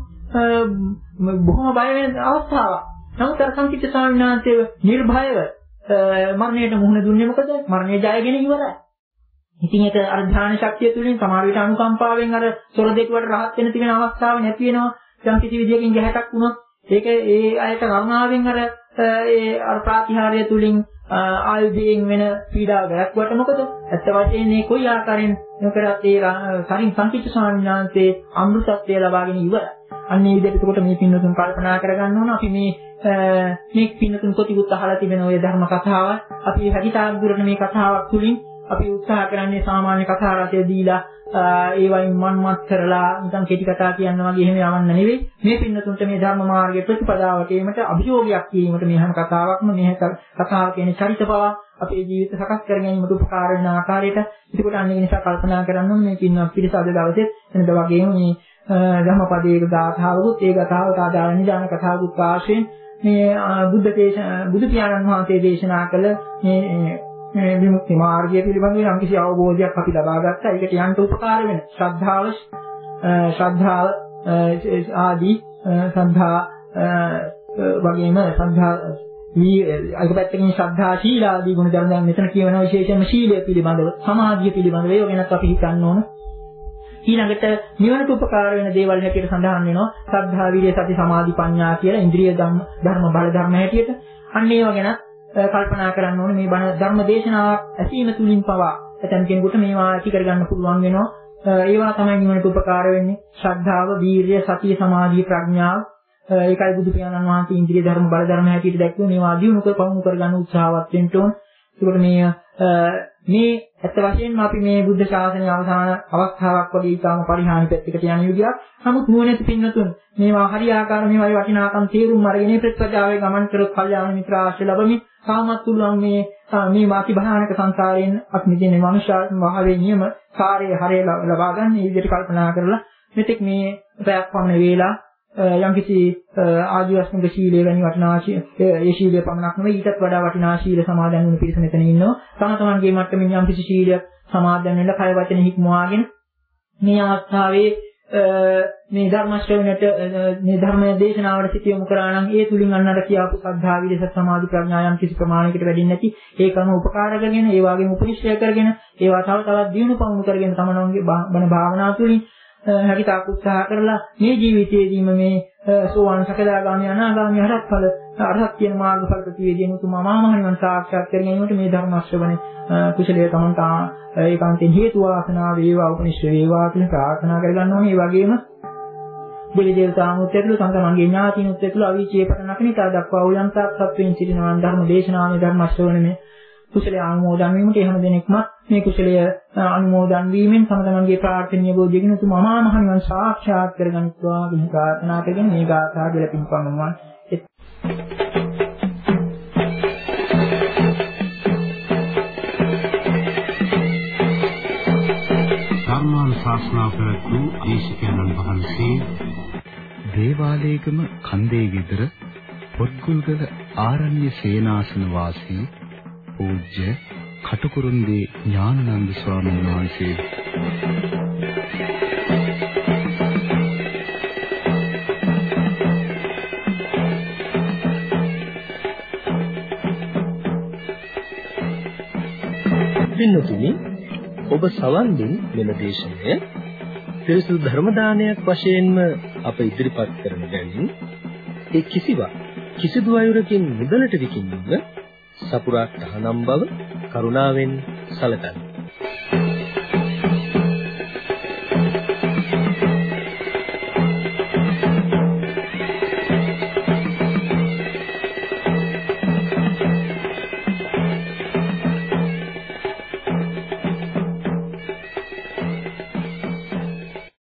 බොහොම බය වෙන අවස්ථාවක්. නමුත් අර සංකීර්ණ ස්වාමීන් වහන්සේ නිර්භයව මරණයට මුහුණ දුන්නේ මොකද? මරණය ජයගෙන ඉවරයි. ඉතින් ඒක අර ධ්‍යාන ශක්තිය තුළින් සමහර විට අනුකම්පාවෙන් අර සොර දෙකුවට රහත් වෙන තිබෙන අවස්ථාව නැති වෙනවා. යම් කිසි විදියකින් ගැහැටක් වුණොත් ඒක ඒ අයට කරුණාවෙන් අර ඒ අර ප්‍රාතිහාර්ය තුලින් ආයුධයෙන් වෙන පීඩාව ගැක්වට මොකද ඇත්ත වශයෙන්ම මේ කොයි ආකාරයෙන් කරත් ඒ කරින් සංකීර්ණ ස්වාමීන් වහන්සේ අමෘතත්වය ලබාගෙන ඉවරයි. අන්න ඒ විදිහට එතකොට මේ පින්නතුන් කල්පනා කරගන්න ඕන අපි මේ මේ පින්නතුන් කොටිකුත් අහලා තිබෙන ওই ධර්ම කතාව අපි හැකිතාක් දුරට මේ කතාවක් තුලින් අපි උත්සාහ කරන්නේ සාමාන්‍ය කතා රසය දීලා ඒ වයින් මන්මත් කරලා නිකන් කෙටි කතා කියන්න වගේ එහෙම යවන්න නෙවෙයි මේ පින්නතුන්ට මේ ධර්ම මාර්ගයේ ප්‍රතිපදාවට ඒමට අභියෝගයක් කියීමට මේ හැම කතාවක්ම මේ කතාව කියන චරිත බව අපේ ජීවිත සකස් කර ගැනීමට උපකාර වෙන ආකාරයට ඒකට අන්න ඒ නිසා කල්පනා කරන්න ඕනේ මේ පින්නත් පිළිස අද දවසේ එනද වගේම මේ ධම්මපදයේ ගාථාවකුත් ඒ ගාථාවට ආදාළ නිදාන කතාවකුත් ආශ්‍රයෙන් මේ බුද්ධ දේශනා බුදු පියාණන් වහන්සේ දේශනා කළ මේ මේ විමුක්ති මාර්ගය පිළිබඳව යම් කිසි අවබෝධයක් අපි ලබා ගත්තා. ඒකට යන්න උපකාර වෙන ශ්‍රද්ධාව ශ්‍රද්ධාව ආදී සද්ධා වගේම සද්ධා අයික පැත්තකින් ශ්‍රද්ධා ශීල ආදී ගුණ ධර්ම දැන් මෙතන කියවෙනවා විශේෂයෙන්ම ශීලය පිළිබඳව සමාධිය පිළිබඳව ඒව ගැනත් අපි හිතන්න ඕන. ඊළඟට නිවනට උපකාර වෙන දේවල් හැටියට සඳහන් වෙනවා ශ්‍රද්ධා විරිය සති සමාධි ප්‍රඥා කියලා ඉන්ද්‍රිය ධර්ම ධර්ම බල ධර්ම හැටියට. අන්න ඒව ගැන කල්පනා කරන්න ඕනේ මේ බණ ධර්ම දේශනාවක් ඇසීම තුලින් පවා ඇතන් කෙනෙකුට මේවා ඇති කරගන්න පුළුවන් වෙනවා. ඒවා තමයි නිවනට උපකාර වෙන්නේ. ශ්‍රද්ධාව, වීරිය, සතිය, සමාධිය, ප්‍රඥාව. ඒකයි බුදු පියාණන් වහන්සේ ඉන්ද්‍රිය ධර්ම බල ධර්ම හැටියට දැක්වුවේ මේවා දිනු කර පවුණු කරගන්න උත්සාහවත් වෙන්න ඕන. ඒකට මේ මේ ඇත්ත වශයෙන්ම අපි මේ බුද්ධ ශාසනයේ අවසාන අවස්ථාවක් වගේ ඊටම පරිහානි පැත්තකට යන යුගයක්. නමුත් නුවණැති පින්නතුන් මේවා හරියාකාර මේවායි වටිනාකම් තේරුම් අරගෙන ප්‍රතිපදාවේ ගමන් කරොත් කල්යාණ මිත්‍ර ආශ්‍රය ලැබෙමි. සාමත් පුළුවන් මේ මේ මාති භයානක සංසාරයෙන් අත් මිදෙන මනුෂ්‍යාත්ම භාවයේ නියම කාර්යය හරිය ලබා ගන්න මේ විදිහට කල්පනා කරලා මෙතෙක් මේ පැයක් පමණ වේලා යම්කිසි ආදිවාසීන්ගේ ශීලයේ වැනි වටිනා ඒ ශීලයේ පමණක් නෙවෙයි ඊටත් වඩා වටිනා ශීල සමාදන් වෙන පිරිස මෙතන ඉන්නවා. තම තමන්ගේ මට්ටමින් යම්කිසි ශීලයක් සමාදන් වෙන්න කය වචන හික්මවාගෙන මේ අවස්ථාවේ මේ ධර්ම ශ්‍රවණයට මේ ධර්ම දේශනාවට සිත යොමු කරා නම් ඒ තුලින් අන්නර කියාපු සද්ධා විදස සමාධි ප්‍රඥා යම් කිසි ප්‍රමාණයකට වැඩින්නේ නැති ඒකම උපකාර කරගෙන ඒ වගේම උපනිශ්චය කරගෙන ඒවා තව තවත් දියුණු පවුණු කරගෙන තමන්ගේ බණ භාවනා තුලින් හැකිතාක් උත්සාහ කරලා මේ ජීවිතයේදීම මේ සෝවාන් සකදාගාමී අනාගාමී අරහත් ඵල අරහත් කියන මාර්ගඵල ප්‍රතිවේදීන උතුම් අමාමහ නිවන් සාක්ෂාත් කර ගැනීමට මේ ධර්ම ශ්‍රවණය කුසලයේ තමන්ට ඒකාන්තයෙන් හේතු වාසනා වේවා උපනිශ්‍රේ වේවා කියලා ප්‍රාර්ථනා කරගන්න ඕනේ. ඒ වගේම දෙවි දේවතාවුත් ඇතුළු සංගමංගේ ඥාතිනුත් ඇතුළු අවීචයේ පටන් අකනිතා දක්වා උයන්තාක් සත්වෙන් සිටිනවා ධර්ම දේශනාවේ ධර්ම ශ්‍රවණයේ කුසලයේ අනුමෝදන් වීමට එහෙම දෙනෙක්ම මේ කුසලයේ අනුමෝදන් වීමෙන් තම තමන්ගේ ප්‍රාර්ථනීය බෝධියකින් උතුම් අමාමහ නිවන් සාක්ෂාත් කරගන්නවා කියන ප්‍රාර්ථනා කරගෙන මේ ගාථා දෙල පින්පම්මවන් ධර්මාන් ශාස්ත්‍රා ප්‍රතු දේශකයන්න් වහන්සේ දේවාලේගම කන්දේ ගෙදර පොත්ගුල්ගල ආරණ්‍ය සේනාසන වාසී පූජ්‍ය කටුකුරුන්දී ඥානানন্দ ස්වාමීන් වහන්සේ පින්තුනි ඔබ සවන් දුන් මෙම දේශනය පිරිසුදු ධර්ම දානයක් වශයෙන්ම අප ඉදිරිපත් කරන බැවින් ඒ කිසිවක් කිසිදු අයුරකින් මුදලට විකිණීම සපුරා තහනම් බව කරුණාවෙන් සැලකන්න.